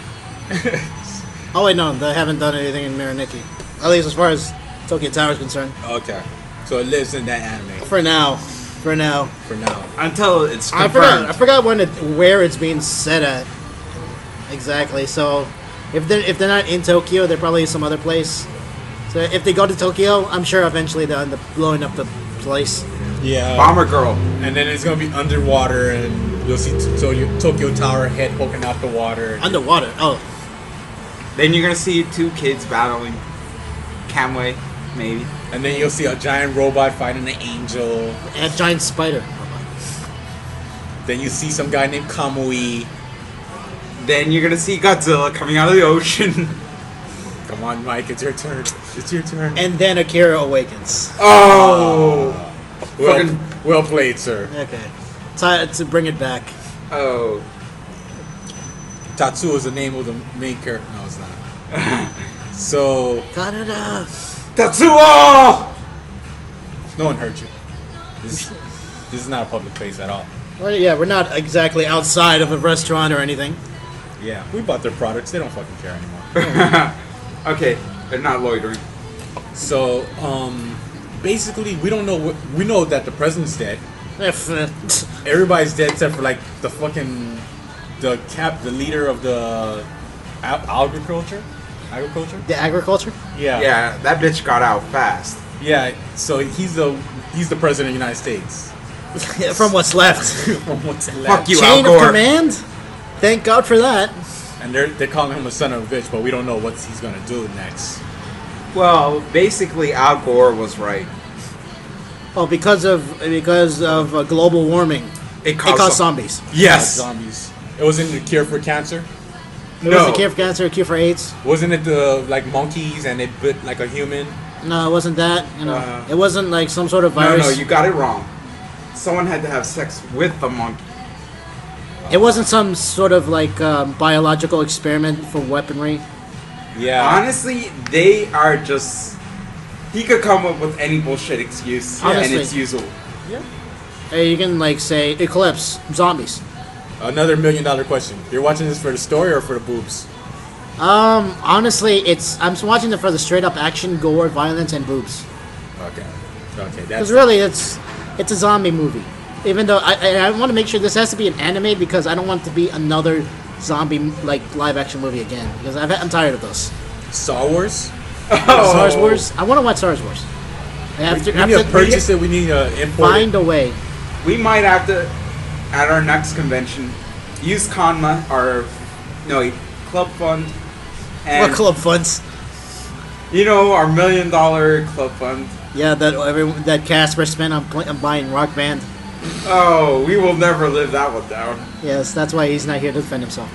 Oh wait, no, they haven't done anything in Mirror Nikki. At least as far as Tokyo Tower is concerned. Okay. So it lives in that anime For now. for now. Until it's I confirmed. forgot where it's being set at. Exactly. So if they're not in Tokyo, they're probably some other place. So if they go to Tokyo, I'm sure eventually they'll end up blowing up the place. Yeah. Bomber Girl. And then it's gonna be underwater, and you'll see Tokyo Tower head poking out the water. Underwater. Oh, Then you're gonna see two kids battling. Camway, maybe. And then you'll see a giant robot fighting an angel. and a giant spider. Then you see some guy named Kamui. Then you're gonna see Godzilla coming out of the ocean. Come on, Mike, it's your turn. It's your turn. And then Akira awakens. Oh. Well played, sir. Okay. Time to bring it back. Oh. Tatsuo is the name of the main character. No, it's not. So, Kanada. Tatsuo! no one hurt you. This is not a public place at all. Well, yeah, we're not exactly outside of a restaurant or anything. Yeah, we bought their products. They don't fucking care anymore. Okay, they're not loitering. So, basically, we don't know. We know that the president's dead. Everybody's dead except for like the leader of the agriculture. The agriculture? Yeah. Yeah, that bitch got out fast. Yeah. So he's the president of the United States. From what's left. From what's left. Fuck you, Chain Al of Gore. command? Thank God for that. And they're calling him a son of a bitch, but we don't know what he's gonna do next. Well, basically, Al Gore was right. Oh, because of global warming, it caused zombies. Yes. Zombies. It wasn't the cure for cancer. It wasn't a cure for cancer, a cure for AIDS. Wasn't it the like monkeys and it bit like a human? No, it wasn't that. It wasn't like some sort of virus. No, you got it wrong. Someone had to have sex with the monkey. It wasn't some sort of like biological experiment for weaponry. Yeah. Honestly, they are just. He could come up with any bullshit excuse, and Honestly. it's usable. Hey, you can like say Eclipse, zombies. Another $1 million question. You're watching this for the story or for the boobs? Honestly, I'm watching it for the straight up action, gore, violence, and boobs. Okay. Okay. Because That's really, it's a zombie movie. Even though I want to make sure this has to be an anime because I don't want it to be another zombie like live action movie again because I'm tired of those. Star Wars. Star Wars. I want to watch Star Wars. I have to, We need to purchase it. We need to import find it. a way. We might have to, at our next convention, use Conma, club fund, and What club funds? our $1 million club fund. Yeah, that Casper spent on buying Rock Band. Oh, we will never live that one down. Yes, that's why he's not here to defend himself.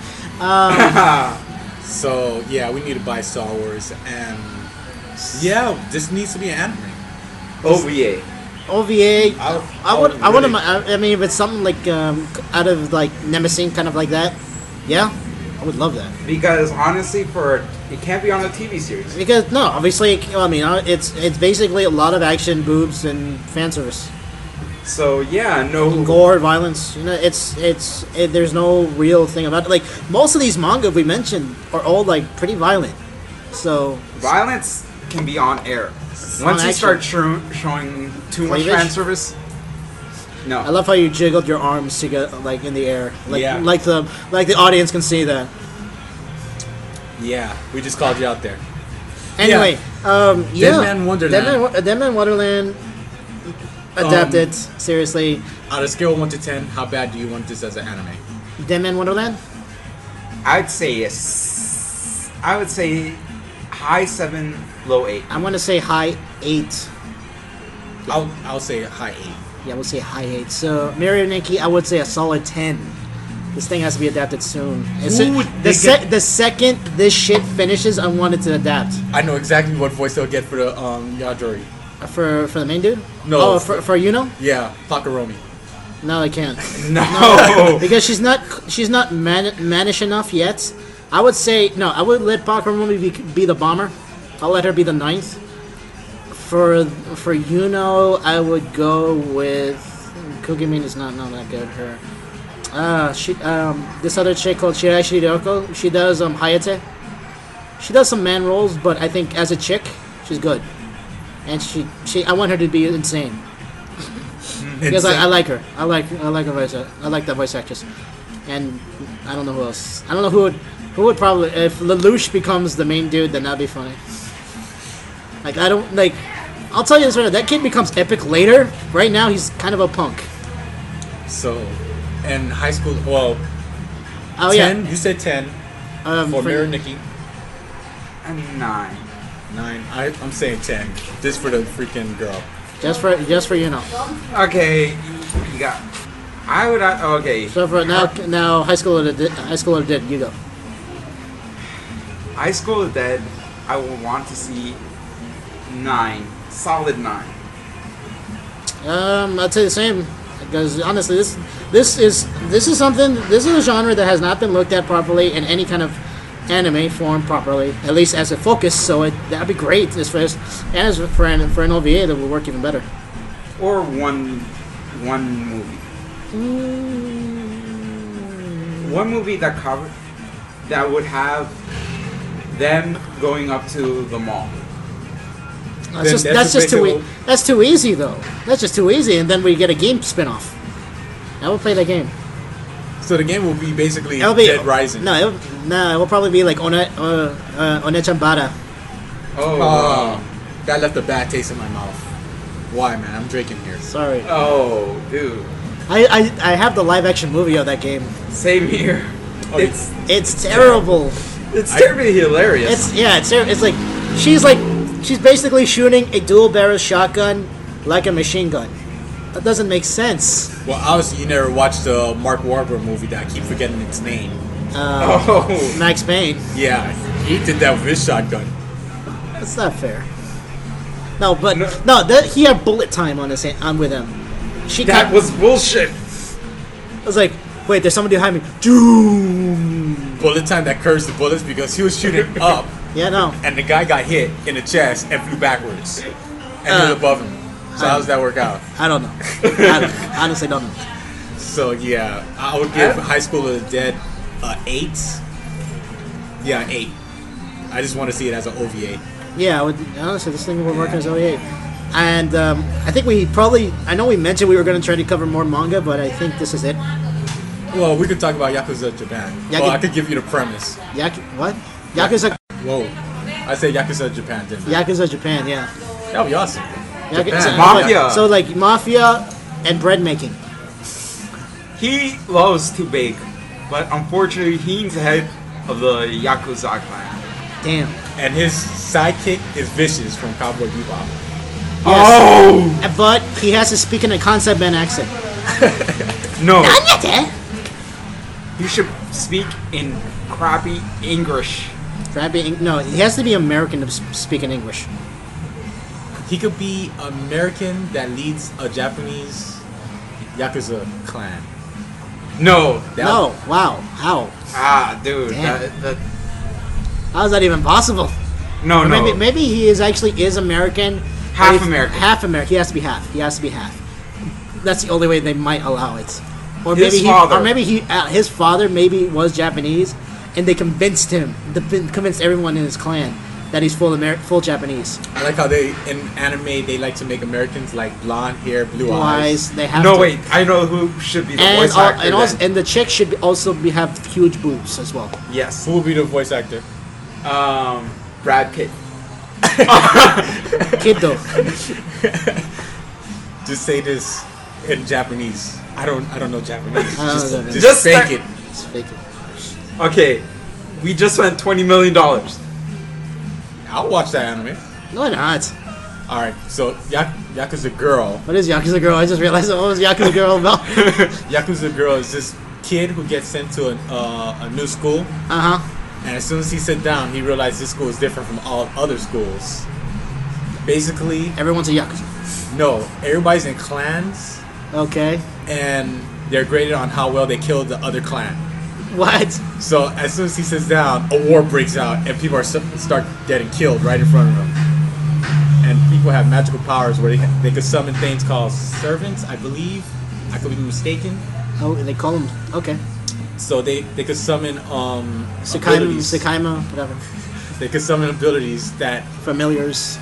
So yeah, we need to buy Star Wars, and yeah, this needs to be an anime. OVA. OVA. I really- mean, if it's something like out of like Nemesis, kind of like that, yeah, I would love that. Because honestly, it can't be on a TV series. Because no, obviously, I mean, it's basically a lot of action, boobs, and fan service, So yeah, no. gore, violence. There's no real thing about it. Like most of these manga we mentioned are all like pretty violent. So Violence can be on air. on Once you action. start showing too much Cleavage? fan service, no. I love how you jiggled your arms to get like in the air, like Yeah. like the audience can see that. Yeah, we just called you out there. Anyway, yeah, Man Wonderland. Dead Man Wonderland adapted seriously. On a scale of 1 to 10, how bad do you want this as an anime? Dead Man Wonderland. I'd say yes. I would say high 7, low 8. I want to say high 8. I'll say high 8. Yeah, we'll say high 8. So Mario Nikki, I would say a solid 10. This thing has to be adapted soon. The second this shit finishes, I want it to adapt. I know exactly what voice they'll get for the Yajori. For the main dude? No. Oh, for Yuno? Yeah, Pakaromi. No, I can't. No. Because she's not mannish enough yet. I would say no. I would let Pakaromi be the bomber. I'll let her be the 9th. For Yuno, I would go with Kogimin is not that good. Her. This other chick called Shiraishi Ryoko, she does Hayate. She does some man roles, but I think as a chick, she's good. And I want her to be insane. Because I like her. I like her voice. I like that voice actress. And I don't know who else. I don't know who would probably if Lelouch becomes the main dude, then that'd be funny. Like I don't like. I'll tell you this right now. That kid becomes epic later. Right now, he's kind of a punk. So, in high school, well, Oh 10, yeah. you said 10 for Mirror Nikki. And 9. 9, I'm saying 10. This for the freaking girl. Just for Okay, you got. I would. Okay. So for now, High School of the Dead, you go. High School of the Dead, I will want to see 9. Solid 9. I'd say the same because honestly, this is something. This is a genre that has not been looked at properly in any kind of anime form properly, at least as a focus. So that'd be great as for an OVA that would work even better. Or one movie. One movie that would have them going up to the mall. That's too easy though. That's just too easy, and then we get a game spin-off. I will play that game. So the game will be basically It'll be Dead Rising. No, it will probably be like Onechambara. Oh. That left a bad taste in my mouth. Why, man? I'm drinking here. Sorry. Oh, dude. I have the live action movie of that game. Same here. Oh, It's terrible. It's terribly hilarious. It's like she's basically shooting a dual barrel shotgun like a machine gun. That doesn't make sense. Well, obviously you never watched the Mark Wahlberg movie that I keep forgetting its name. Max Payne. Yeah, he did that with his shotgun. That's not fair. No, but he had bullet time on with him. That was bullshit. I was like, wait, there's somebody behind me. Doom. Bullet time that curves the bullets because he was shooting up Yeah, no. And the guy got hit in the chest and flew backwards and was above him. So how does that work out? I don't know. Honestly, don't know. So yeah, I would give High School of the Dead 8. Yeah, 8. I just want to see it as an OVA. Yeah, honestly, this thing we're working as OVA. And I think I know we mentioned we were going to try to cover more manga, but I think this is it. Well, we could talk about Yakuza Japan. Well, I could give you the premise. What? Yakuza? Whoa. I say Yakuza Japan, didn't I? Yakuza Japan, yeah. That would be awesome. Japan. Mafia. So like mafia and bread making. He loves to bake, but unfortunately, he's the head of the Yakuza clan. Damn. And his sidekick is Vicious from Cowboy Bebop. Oh! But he has to speak in a concept band accent. No. You should speak in crappy English. No, he has to be American to speak in English. He could be American that leads a Japanese Yakuza clan. No. No. Wow. How? Ah, dude. Damn. That How is that even possible? no, Or no. maybe he is American. Half but he's American. Half American. He has to be half. That's the only way they might allow it. Or His maybe father. his father maybe was Japanese, and they convinced everyone in his clan that he's full Japanese. I like how in anime, they like to make Americans like blonde hair, blue Blue eyes. eyes. They have No, to. wait. I know who should be the And, voice actor. then. and the chick should also have huge boobs as well. Yes. Who will be the voice actor? Brad Pitt. Kid though. Just say this in Japanese. I don't know Japanese. I don't know Japanese. Just fake Just it. It's fake it. Okay. We just spent $20 million. I'll watch that anime. No, not. All right, so Yakuza Girl. What is Yakuza Girl? I just realized what was Yakuza Girl about. Yakuza Girl is this kid who gets sent to a new school, Uh huh. and as soon as he sits down, he realizes this school is different from all other schools. Basically, Everyone's a Yakuza. no, everybody's in clans, Okay. and they're graded on how well they killed the other clan. What? So as soon as he sits down, a war breaks out, and people start getting killed right in front of him. And people have magical powers where they could summon things called servants, I believe. I could be mistaken. Oh, they call them. Okay. So they could summon abilities. Sakaima, whatever. They could summon abilities that Familiars.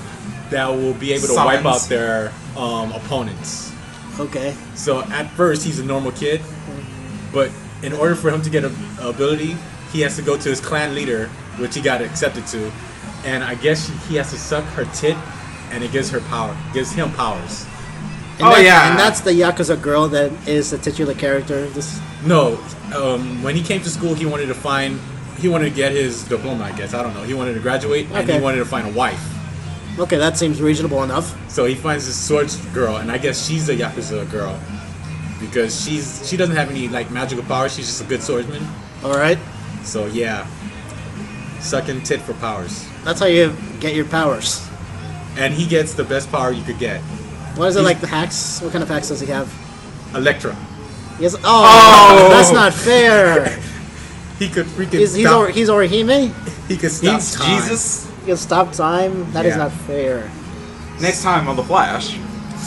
will be able to wipe out their opponents. Okay. So at first he's a normal kid, but in order for him to get an ability, he has to go to his clan leader, which he got accepted to, and I guess he has to suck her tit, and it gives him powers. And and that's the Yakuza Girl that is the titular character. This. No, when he came to school, he wanted to get his diploma, I guess. I don't know. He wanted to graduate, and Okay. he wanted to find a wife. Okay, that seems reasonable enough. So he finds this swords girl, and I guess she's a Yakuza girl because she doesn't have any like magical powers. She's just a good swordsman. All right. So yeah, sucking tit for powers, That's how you get your powers. and he gets the best power you could get, What is it like the hacks? What kind of hacks does he have? Electra. He has, oh, that's not fair. He could freaking He's stop. he's Orihime. He could stop He's time. Jesus. He can stop time. That is Yeah. not fair. Next time on The Flash.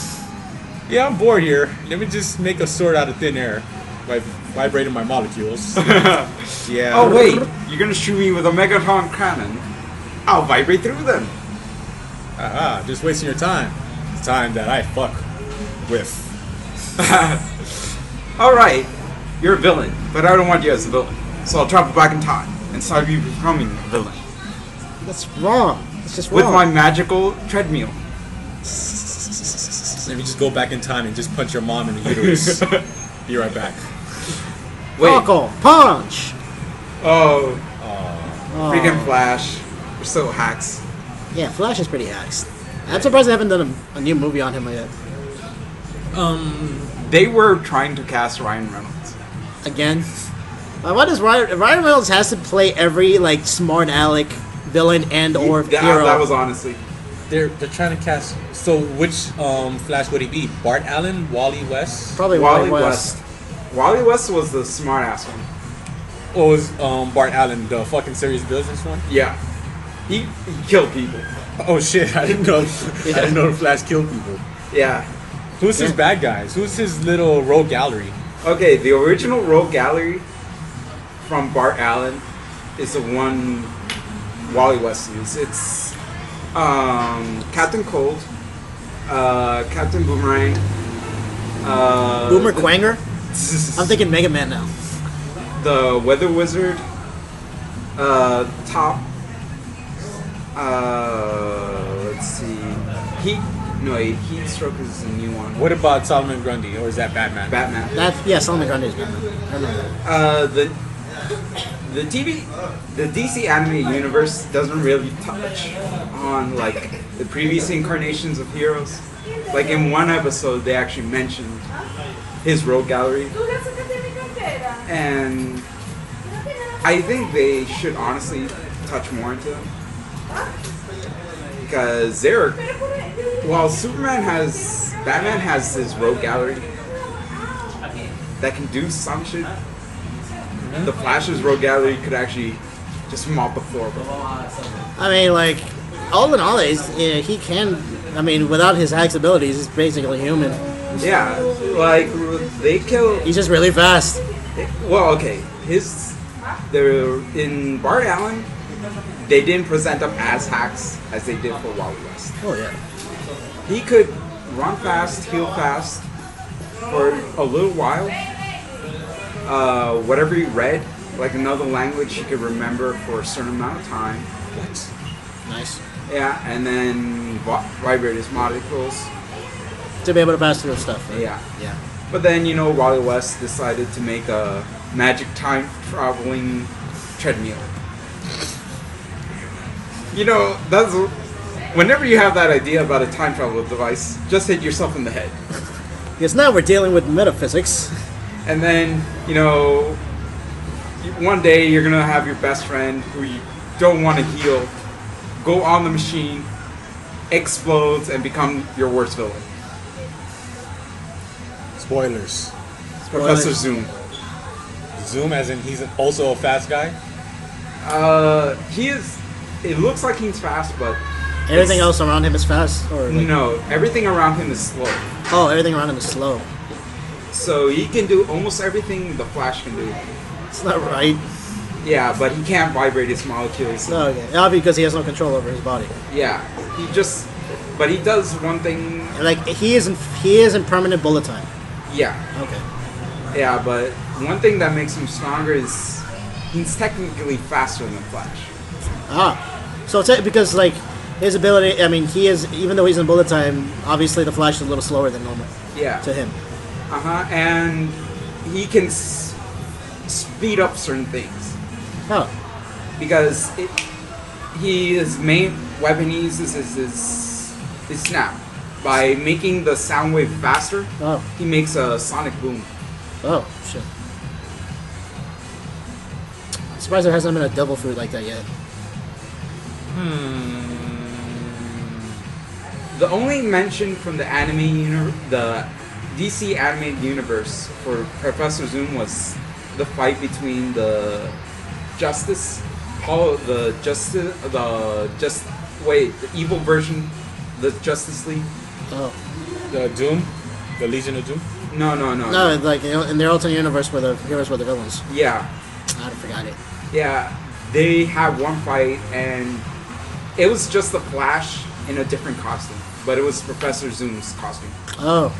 Yeah, I'm bored here. Let me just make a sword out of thin air by vibrating my molecules. Yeah. Oh, wait. You're going to shoot me with a Megatron cannon. I'll vibrate through them. Just wasting your time. It's time that I fuck with. Alright. You're a villain, but I don't want you as a villain. So I'll travel back in time and stop you becoming a villain. That's wrong. That's just With wrong. my magical treadmill. Let me just go back in time and just punch your mom in the uterus. Be right back. Wait. Knuckle punch. Oh. Oh. Freaking Flash. We're so hacks. Yeah, Flash is pretty hacks. I'm surprised they haven't done a new movie on him yet. They were trying to cast Ryan Reynolds. Again. What is Ryan Reynolds has to play every like smart aleck villain and or hero. That was honestly. They're trying to cast. So which Flash would he be? Bart Allen, Wally West, Probably Wally West. West. Wally West was the smart ass one. or was Bart Allen the fucking serious business one? Yeah. He killed people. Oh shit! I didn't know. I didn't know the Flash killed people. Yeah. Who's his bad guys? Who's his little rogue gallery? Okay, the original Rogue Gallery from Bart Allen is the one Wally West used. It's Captain Cold, Captain Boomerang, Boomer Quanger? I'm thinking Mega Man now. the Weather Wizard, Top. Let's see. Heatstroke is a new one. What about Solomon Grundy, or is that Batman? Batman. Solomon Grundy is Batman. I remember. The DC animated universe doesn't really touch on like the previous incarnations of heroes. Like in one episode, they actually mentioned his rogue gallery, and I think they should honestly touch more into them because they're while Batman has his rogue gallery that can do some shit. The Flash's rogue gallery could actually just mop the floor. I mean, like, all in all, he can. I mean, without his axe abilities, he's basically human. Yeah, like they kill. He's just really fast. Well, okay, they're in Bart Allen. They didn't present him as hacks as they did for Wally West. Oh yeah. He could run fast, heal fast for a little while. Whatever he read, like another language, he could remember for a certain amount of time. Nice. Yeah, and then vibrate his molecules. To be able to pass through stuff. Right? Yeah. Yeah. But then, Wally West decided to make a magic time traveling treadmill. That's whenever you have that idea about a time travel device, just hit yourself in the head. Because now we're dealing with metaphysics. And then, one day you're gonna have your best friend who you don't want to heal go on the machine, explodes, and become your worst villain. Spoilers. Professor Zoom. Zoom, as in he's also a fast guy? He is. It looks like he's fast, but everything else around him is fast, or like, no, everything around him is slow. Oh, everything around him is slow. So he can do almost everything the Flash can do. It's not right. Yeah, but he can't vibrate his molecules. Oh, okay. Yeah, because he has no control over his body. Yeah, but he does one thing. Like he isn't permanent bullet time. Yeah. Okay. Yeah, but one thing that makes him stronger is he's technically faster than Flash. So it's because like his ability. I mean, he is even though he's in bullet time. Obviously, the Flash is a little slower than normal. Yeah. To him. And he can speed up certain things. Oh. Because his main weapon he uses is his snap. By making the sound wave faster, he makes a sonic boom. Oh, shit. I'm surprised there hasn't been a double fruit like that yet. The only mention from the the DC animated universe for Professor Zoom was the fight between the evil version, the Justice League. Oh. The Doom? The Legion of Doom? No. No, like in their alternate universe where the heroes were the villains. Yeah. I forgot it. Yeah, they had one fight and it was just the Flash in a different costume, but it was Professor Zoom's costume. Oh.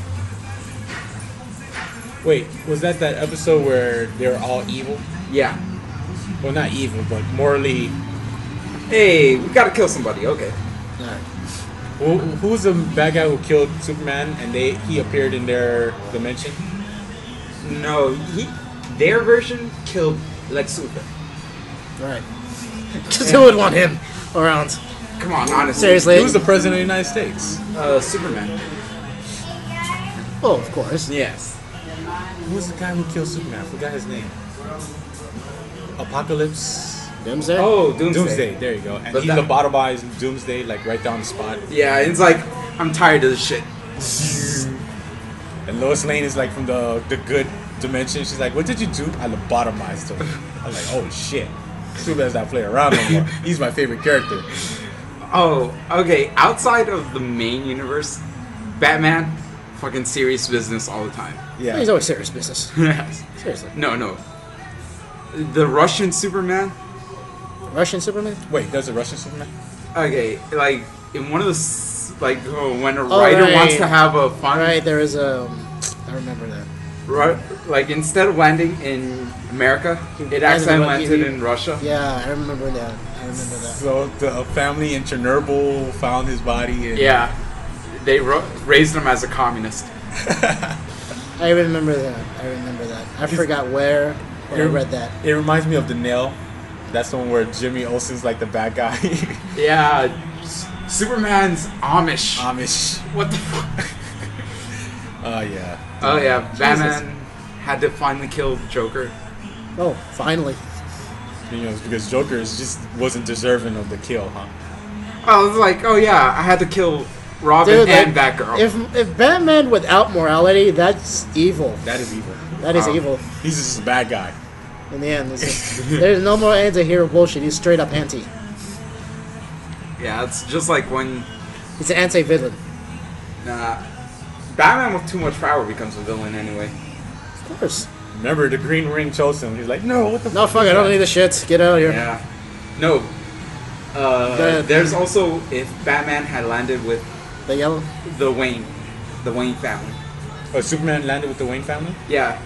Wait, was that episode where they were all evil? Yeah. Well, not evil, but morally. Hey, we gotta kill somebody. Okay. Alright. Who's the bad guy who killed Superman and he appeared in their dimension? No, their version killed Lex Luthor. Right. Just who would want him around? Come on, honestly. Seriously? Who's the president of the United States? Superman. Oh, of course. Yes. Who's the guy who killed Superman? I forgot his name. Apocalypse. Doomsday? Oh, Doomsday. There you go. And But he lobotomized Doomsday, like right down the spot. Yeah, it's like, I'm tired of this shit. And Lois Lane is like from the good dimension. She's like, what did you do? I lobotomized him. I was like, oh shit. Superman's not playing around no more. He's my favorite character. Oh, okay. Outside of the main universe, Batman, fucking serious business all the time. Yeah. He's always serious business. Yes. Seriously. No. The Russian Superman. Russian Superman? Wait, there's a Russian Superman? Okay, like in one of the when a writer wants to have a fun. Right, there is a. I remember that. Like instead of landing in America, it actually landed in Russia. Yeah, I remember that. So the family in Chernobyl found his body. And Yeah, they raised him as a communist. I remember that. I forgot where, but I read that. It reminds me of The Nail. That's the one where Jimmy Olsen's like the bad guy. Yeah, Superman's Amish. Amish. What the fuck? Oh yeah. Oh yeah, Jesus. Batman had to finally kill Joker. Oh, finally. You know, it's because Joker just wasn't deserving of the kill, huh? I was like, oh yeah, I had to kill Robin Dude, and like, Batgirl. If Batman without morality, that's evil. That is evil. That is evil. He's just a bad guy. In the end, there's no more anti-hero bullshit. He's straight up anti. Yeah, it's just like when He's an anti-villain. Batman with too much power becomes a villain anyway. Of course. Remember, the Green Ring chose him. He's like, no, what the No, fuck, I don't need the shit. Get out of here. Yeah. No. There's also if Batman had landed with The yellow? the Wayne family. Oh, Superman landed with the Wayne family? Yeah.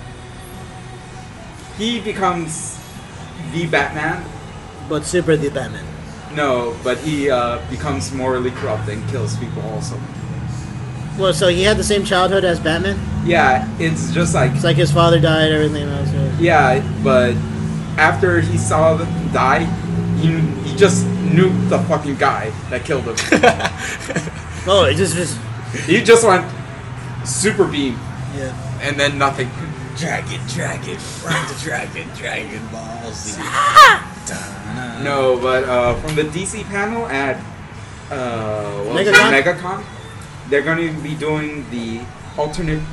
He becomes the Batman. But super the Batman. No, but he becomes morally corrupt and kills people also. Well, so he had the same childhood as Batman? Yeah, it's just like It's like his father died, everything else. yeah, but after he saw them die, he just nuked the fucking guy that killed him. Oh, it just He just went super beam yeah. and then nothing. Dragon, ride the Dragon Ball Z. No, but from the DC panel at what was it, MegaCon? MegaCon, they're going to be doing the alternate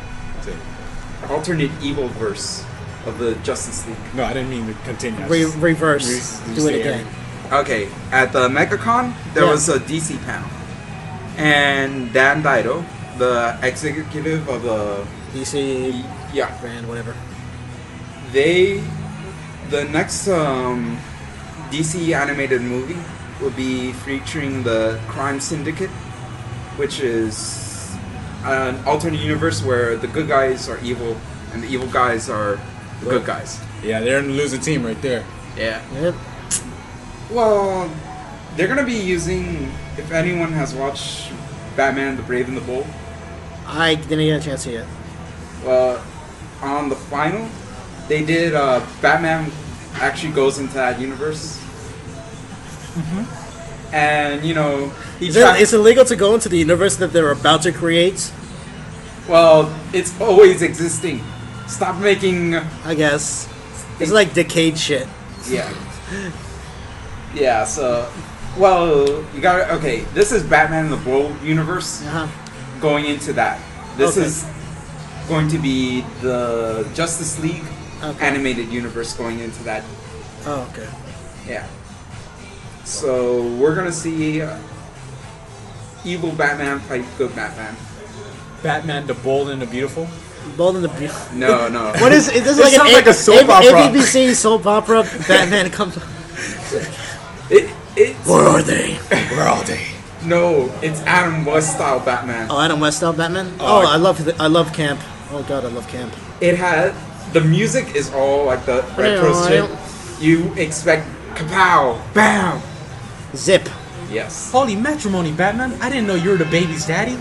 evil verse of the Justice League. No, I didn't mean to continue. Reverse. Do it again. Okay, at the MegaCon, there Yeah. was a DC panel, and Dan Dido, the executive of the DC yeah, brand, whatever. the next DC animated movie will be featuring the Crime Syndicate, which is an alternate universe where the good guys are evil and the evil guys are the good guys. Yeah, they're in the losing team right there. Yeah. Yep. Well, they're gonna be using. If anyone has watched Batman: The Brave and the Bold, I didn't get a chance to yet. on the final, they did. Batman actually goes into that universe, and you know he. It's illegal to go into the universe that they're about to create? Well, it's always existing. Stop making. I guess. It's like decayed shit. Yeah. Yeah. So, well, you got okay. This is Batman: The Bold universe. Uh-huh. Going into that. This Okay. is going to be the Justice League Okay. animated universe going into that. Oh, okay. Yeah. So we're gonna see evil Batman fight good Batman. Batman, the Bold and the Beautiful. Bold and the Beautiful. No, no. What is it? This is It like sounds like a soap opera. ABC soap opera. Batman comes. It's Where are they? Where are they? no. It's Adam West style Batman. Oh, Adam West style Batman. Oh, I love Camp. Oh God, I love Camp. It had the music is all like the retro I shit. don't- You expect kapow, bam. Zip. Yes. Holy matrimony, Batman! I didn't know you were the baby's daddy.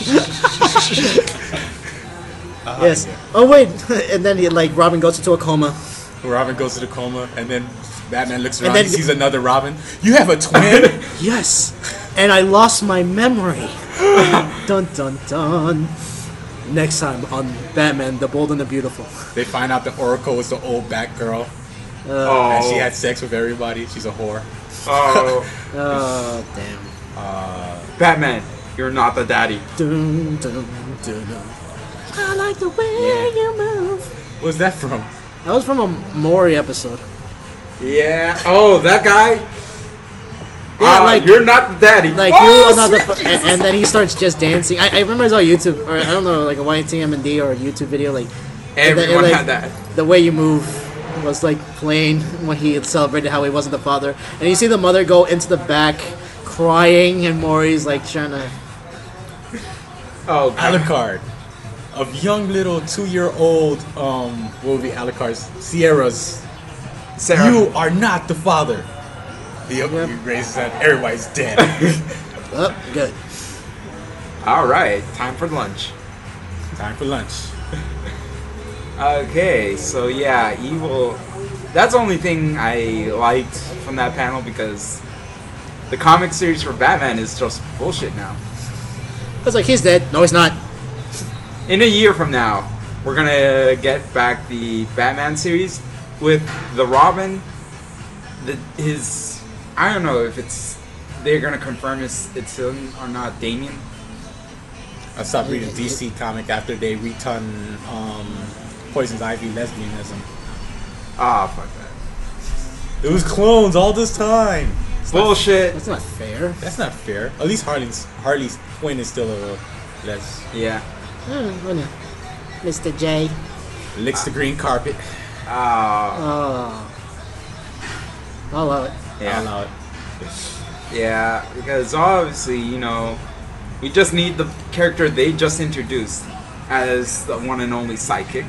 Yes. Oh wait, and then Robin goes into a coma. Robin goes to the coma, and then Batman looks And around. then- He sees another Robin. You have a twin? Yes. And I lost my memory. Dun dun dun. Next time on Batman: The Bold and the Beautiful. They find out the Oracle is the old Batgirl, Oh. and she had sex with everybody. She's a whore. Oh. Oh damn. Batman, you're not the daddy. Dun, dun, dun, dun. I like the way you move. What's that from? That was from a Maury episode. Yeah. Oh, that guy. Yeah, like you're not the daddy. Like oh, you are not the. And then he starts just dancing. I remember I saw YouTube, or I don't know, like a YTMND or a YouTube video, like Everyone like, had that. The way you move was like playing when he had celebrated how he wasn't the father, and you see the mother go into the back, crying, and Maury's like trying to. Oh, Alucard, a young little 2-year-old. What would be Alucard's? Sierra's. Sarah. You are not the father. He raises that. Everybody's dead. Oh, good. All right, time for lunch. Time for lunch. Okay, so yeah, evil. That's the only thing I liked from that panel because the comic series for Batman is just bullshit now. I was like, he's dead. No, he's not. In a year from now, we're gonna get back the Batman series with the Robin. I don't know if they're gonna confirm it's him or not, Damian. I stopped reading DC comic after they returned Poison Ivy lesbianism. Ah, fuck that. It was clones all this time. Bullshit. That's not fair. That's not fair. At least Harley's Quinn is still a Yeah. Mr. J. licks the green carpet. Oh. I'll allow it. Yeah. I'll allow it. Yeah, because obviously, we just need the character they just introduced as the one and only sidekick.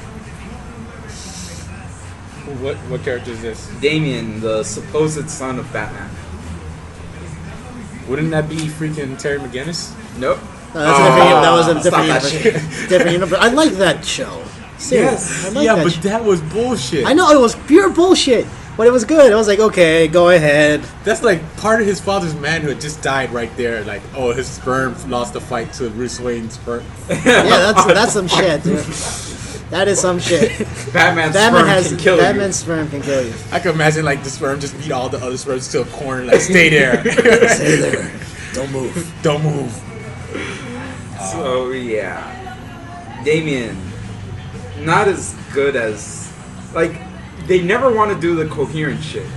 What character is this? Damian, the supposed son of Batman. Wouldn't that be freaking Terry McGinnis? Nope. No, that was a different stop universe. Different universe. I like that show. Seriously, Yes. I like Yeah, that but show. that was bullshit. I know it was pure bullshit, but it was good. I was like, okay, go ahead. That's like part of his father's manhood just died right there. Like, oh, his sperm lost the fight to Bruce Wayne's sperm. Yeah, that's some shit, dude. That is some shit. Batman's sperm can kill Batman's sperm can kill you. I can imagine like the sperm just beat all the other sperms to a corner. Like, stay there. Stay there. Don't move. Don't move. So, yeah. Damian, not as good as... Like, they never want to do the coherent shit.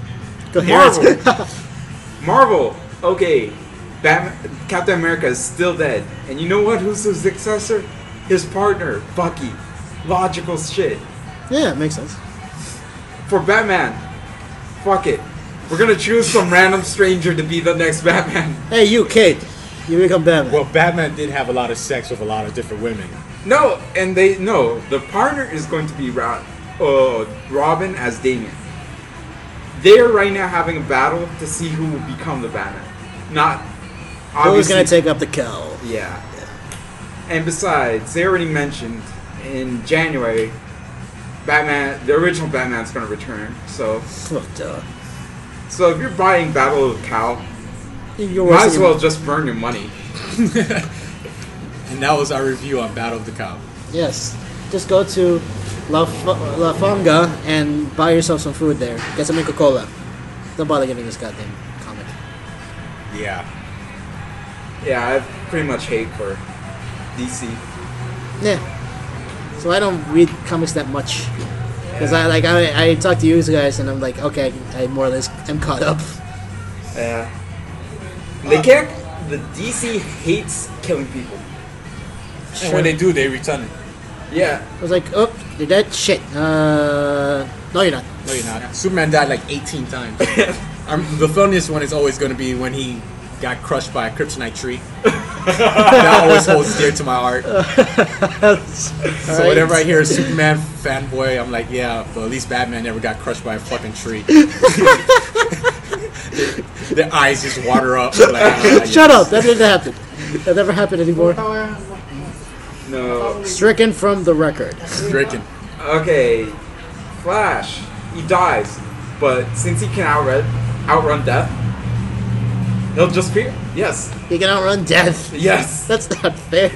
Marvel, okay, Captain America is still dead. And you know what? Who's his successor? His partner, Bucky. Logical shit. Yeah, it makes sense. For Batman, fuck it. We're gonna choose some random stranger to be the next Batman. Hey, you kid. You become Batman. Well, Batman did have a lot of sex with a lot of different women. No, and the partner is going to be Robin as Damian. They're right now having a battle to see who will become the Batman. Not obviously. Who's gonna take up the cowl? Yeah. And besides, they already mentioned in January, the original Batman's gonna return. So, so if you're buying Battle of the Cowl, you might as well just burn your money. And that was our review on Battle of the Cow. Yes. Just go to La Fanga and buy yourself some food there. Get some Coca-Cola. Don't bother getting this goddamn comic. Yeah. Yeah, I have pretty much hate for DC. Yeah. So I don't read comics that much. Because I talk to you guys and I'm like, okay, I more or less am caught up. Yeah. They can't. The DC hates killing people. And when they do, they return it. Yeah. I was like, oh, you're dead? Shit. No, you're not. No, you're not. Superman died like 18 times. The funniest one is always going to be when he got crushed by a kryptonite tree. That always holds dear to my heart. So whenever I hear a Superman fanboy, I'm like, yeah, but at least Batman never got crushed by a fucking tree. Their eyes just water up. Like, Shut up! That didn't happen. That never happened anymore. No. Stricken from the record. Stricken. Okay. Flash. He dies, but since he can outrun death, he'll just appear. Yes. He can outrun death. Yes. That's not fair.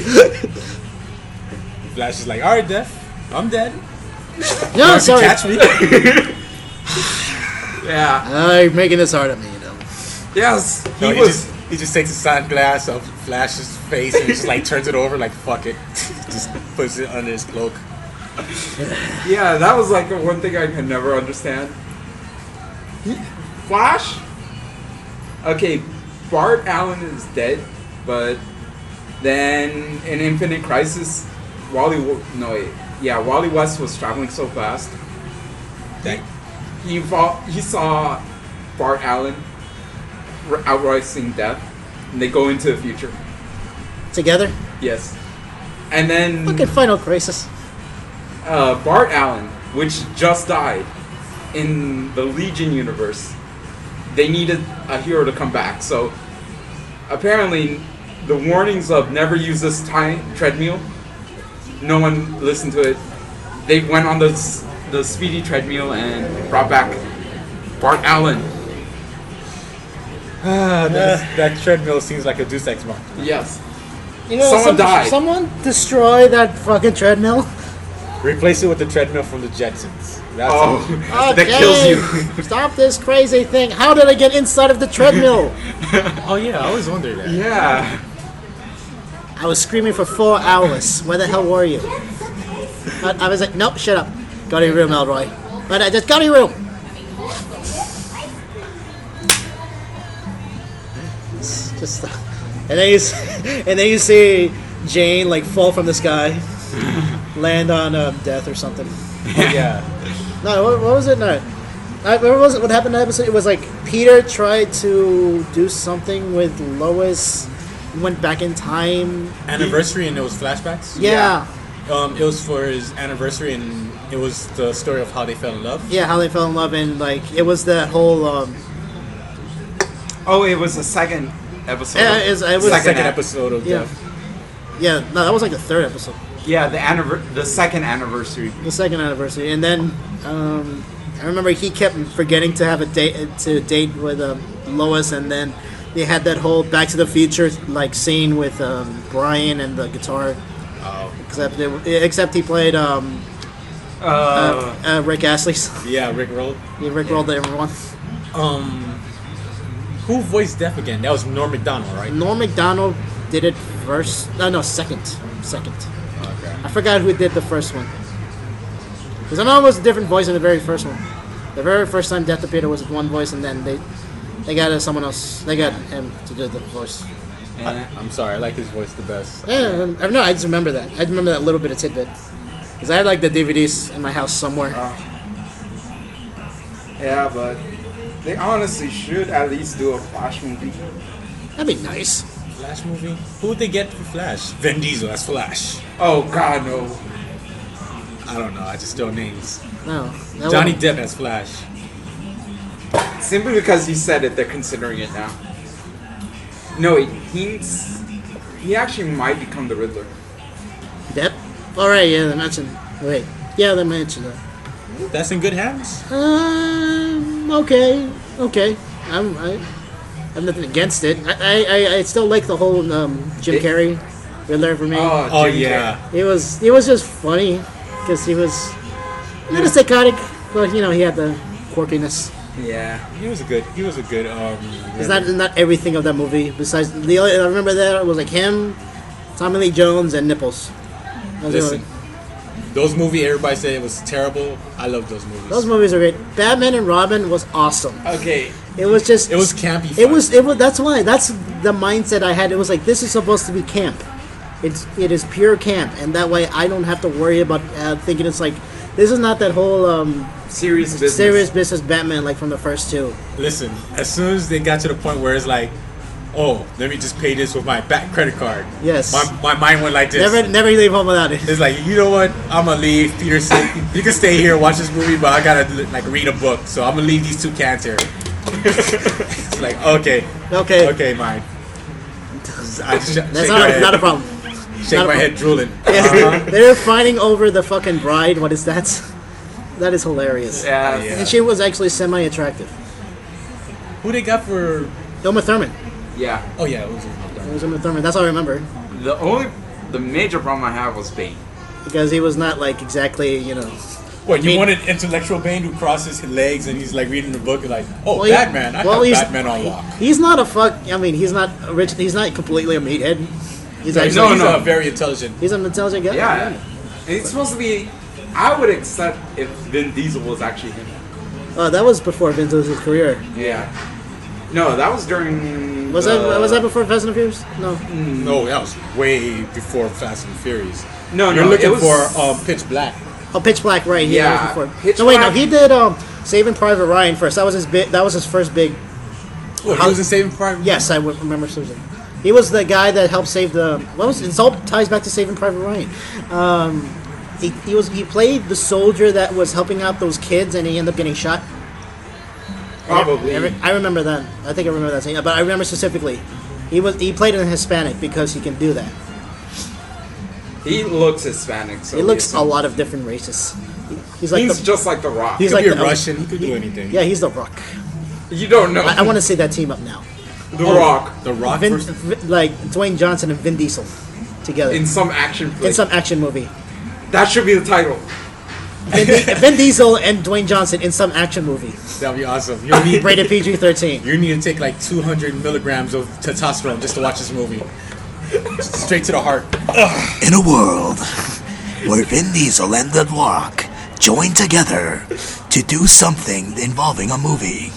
Flash is like, alright, Death, I'm dead. No, sorry. Catch me. Yeah. You're making this hard on me, you know. Yes. No, he just takes a sunglass of Flash's face and just like turns it over like fuck it. Just puts it under his cloak. Yeah, that was like one thing I could never understand. Flash. Okay, Bart Allen is dead, but then in Infinite Crisis, Wally West was traveling so fast that he saw Bart Allen outracing death, and they go into the future. Together? Yes. And then Look at Final Crisis. Bart Allen, which just died in the Legion universe, they needed a hero to come back. So apparently the warnings of never use this treadmill, no one listened to it. They went on the speedy treadmill and brought back Bart Allen. That treadmill seems like a Deus Ex Machina. Yes. You know, Someone died. Someone destroy that fucking treadmill. Replace it with the treadmill from the Jetsons. That's That Okay. kills you. Stop this crazy thing. How did I get inside of the treadmill? Oh yeah, I always wondered that. Yeah. I was screaming for 4 hours. Where the hell were you? I was like, nope, shut up. Go to your room, Elroy. But I just go to your room. It's just, and then you see Jane like fall from the sky, land on death or something. Oh yeah. No, what was it? No, what was it? What happened in that episode? It was like Peter tried to do something with Lois. Went back in time. Anniversary and it was flashbacks. Yeah. It was for his anniversary and it was the story of how they fell in love. Yeah, how they fell in love, and like it was that whole. Oh, it was the second episode. Yeah, it was The second act. episode of Yeah. Death. Yeah, no, that was like the third episode, Yeah, the second anniversary. the second anniversary, and then I remember he kept forgetting to have a date with Lois, and then they had that whole Back to the Future like scene with Brian and the guitar. Oh. Except he played Rick Astley's. Yeah, Rick rolled. He Rick rolled everyone. Who voiced Death again? That was Norm Macdonald, right? Norm Macdonald did it first. No, second. Okay. I forgot who did the first one. Because I know it was a different voice in the very first one. The very first time Death Appeared was one voice, and then they got someone else. They got him to do the voice. I'm sorry, I like his voice the best. Yeah, no, I just remember that. I remember that little bit of tidbit. Because I had like the DVDs in my house somewhere. Yeah, but they honestly should at least do a Flash movie. That'd be nice. Flash movie? Who would they get for Flash? Vin Diesel as Flash. Oh God, no. I don't know, I just throw names. No. Johnny Depp as Flash. Simply because you said it, they're considering it now. No, he actually might become the Riddler. Depp? Alright, yeah, they mentioned. Wait. Yeah, they mentioned that. That's in good hands. Okay. I have nothing against it. I still like the whole Jim Carrey Riddler for me. Oh Jim yeah. It was just funny because he was a little psychotic, but you know he had the quirkiness. Carrey. Yeah. He was a good It's not everything of that movie. Besides the only I remember that it was like him, Tommy Lee Jones, and Nipples. That was the Listen, only- those movies everybody said it was terrible. I love those movies. those movies are great. Batman and Robin was awesome. Okay. It was just It was campy. It fun. was. That's why. That's the mindset I had. It was like this is supposed to be camp. It is pure camp, and that way I don't have to worry about thinking it's like this is not that whole Serious business. serious business Batman like from the first two. Listen, as soon as they got to the point where it's like, oh, let me just pay this with my back credit card. Yes. My mind went like this. Never leave home without it. It's like, you know what? I'm gonna leave. Peter said, you can stay here, watch this movie, but I gotta like read a book. So I'm gonna leave these 2 cans here. It's like, okay, mine. I just That's not a problem. Shake not a my head, drooling. They're fighting over the fucking bride. What is that? That is hilarious. Yeah. Yeah. And she was actually semi-attractive. Who they got for? Uma Thurman. Yeah. Oh yeah, it was. It was Uma Thurman. That's all I remember. The major problem I have was Bane. Because he was not like exactly, What, you mean- wanted intellectual Bane who crosses his legs and he's like reading the book and like, oh, Well, he- Batman, I well, have he's- Batman on lock. He's not a fuck. I mean, he's not rich. He's not completely a meathead. He's He's, actually he's very intelligent. he's an intelligent guy. Yeah. And it's supposed to be. I would accept if Vin Diesel was actually him. That was before Vin Diesel's career. Yeah. No, that was during. Was that before Fast and Furious? No. No, that was way before Fast and Furious. No, You're no, looking it was for Pitch Black. Oh, Pitch Black, right? Yeah, That was before. Pitch no, wait, Black. no, he did Saving Private Ryan first. That was his first big. What, he was in Saving Private? Yes, I would remember Susan. He was the guy that helped save the. What was it? All ties back to Saving Private Ryan. He played the soldier that was helping out those kids, and he ended up getting shot. Probably. I remember that. I think I remember that scene, but I remember specifically. He played in Hispanic because he can do that. He looks Hispanic. So He looks a lot of different races. He's like He's just like The Rock. he's He like could be the- Russian. He could do anything. Yeah, he's the Rock. You don't know. I want to see that team up now. The Rock The Rock Vin, versus... like Dwayne Johnson and Vin Diesel together in some action flick. in some action movie. That should be the title. Vin Diesel and Dwayne Johnson in some action movie. That'd be awesome. You need, Rated PG-13. you need to take like 200 milligrams of testosterone just to watch this movie. Straight to the heart. In a world where Vin Diesel and The Rock join together to do something involving a movie.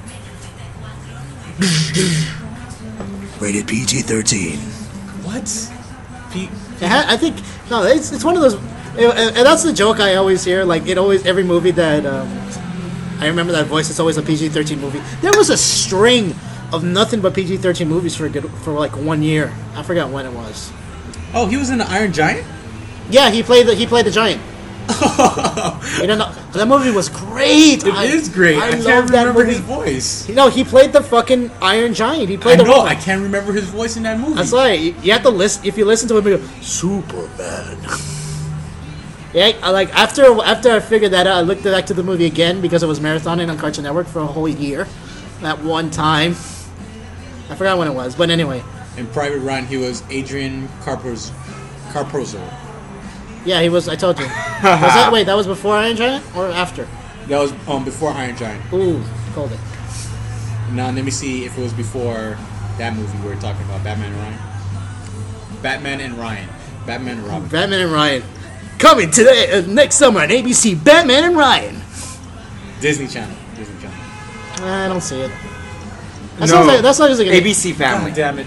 Rated PG-13. What? I think no, it's one of those, and that's the joke I always hear. Like every movie that I remember that voice. It's always a PG-13 movie. There was a string of nothing but PG-13 movies for like 1 year. I forgot when it was. Oh, he was in the Iron Giant? Yeah, he played the giant. You don't know that movie was great. It is great. I love can't that remember movie. his voice. No, he played the fucking Iron Giant. He I played the know. robot. I can't remember his voice in that movie. That's right. You have to listen. If you listen to him, you go, Superman. Yeah, after I figured that out, I looked back to the movie again because it was marathoning on Cartoon Network for a whole year. That one time, I forgot when it was, but anyway. In Private Ryan, he was Adrian Carpozo. Yeah, he was. I told you. That was before Iron Giant or after? That was before Iron Giant. Ooh, called it. Now let me see if it was before that movie we were talking about, Batman and Ryan. Batman and Ryan. Batman and Robin. Batman and Ryan. Coming today, next summer on ABC, Batman and Ryan. Disney Channel. I don't see it. That sounds like an ABC Family. God damn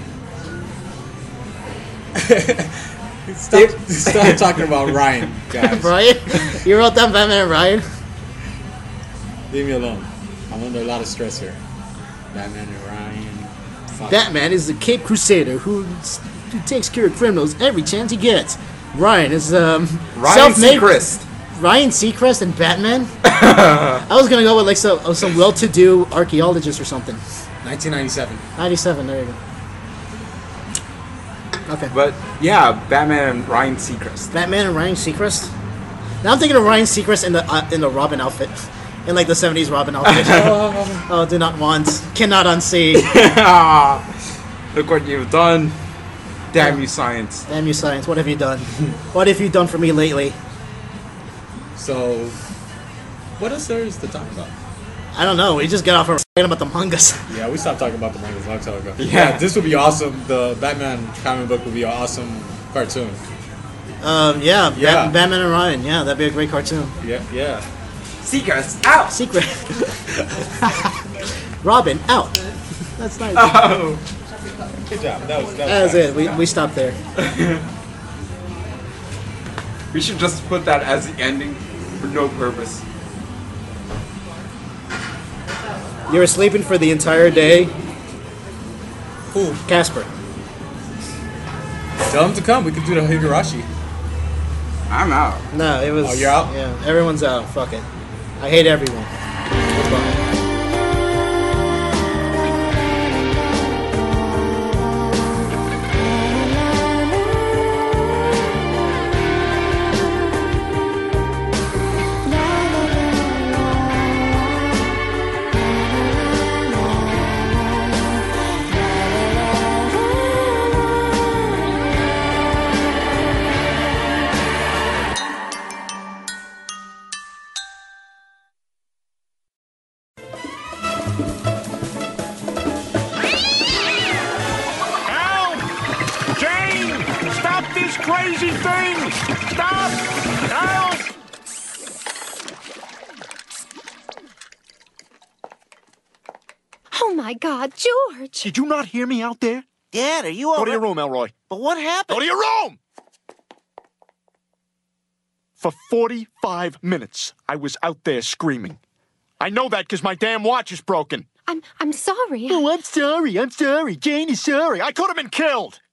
it. Stop talking about Ryan, guys. Brian? You wrote down Batman and Ryan? Leave me alone. I'm under a lot of stress here. Batman and Ryan. Fuck. Batman is the Cape Crusader who takes care of criminals every chance he gets. Ryan is Ryan self-made. Seacrest. Ryan Seacrest and Batman? I was gonna go with like some well-to-do archaeologist or something. 1997. 97. There you go. Okay. But yeah, Batman and Ryan Seacrest. Batman and Ryan Seacrest. Now I'm thinking of Ryan Seacrest in the Robin outfit, in like the '70s Robin outfit. Oh, do not want, cannot unsee. Look what you've done. Damn you, science. Damn you, science! What have you done? What have you done for me lately? So, what else there is to talk about? I don't know. We just got off of talking about the mangas. Yeah, we stopped talking about the mangas a long time ago. Yeah. This would be awesome. The Batman comic book would be an awesome cartoon. Yeah. Yeah. Batman and Ryan. Yeah, that'd be a great cartoon. Yeah. Seacrest out. Secret. Robin out. That's nice. Oh. Good job. That That was it. We stopped there. We should just put that as the ending for no purpose. You were sleeping for the entire day. Who? Casper. Tell him to come. We could do the Higurashi. I'm out. No, it was. Oh, you're out? Yeah, everyone's out. Fuck it. I hate everyone. Goodbye. Help! Jane! Stop this crazy thing! Stop! Help! my God, George! Did you not hear me out there? Dad, are you all Go to your room, Elroy. But what happened? Go to your room! For 45 minutes, I was out there screaming. I know that because my damn watch is broken. I'm sorry. Oh, I'm sorry. Jane is sorry. I could have been killed.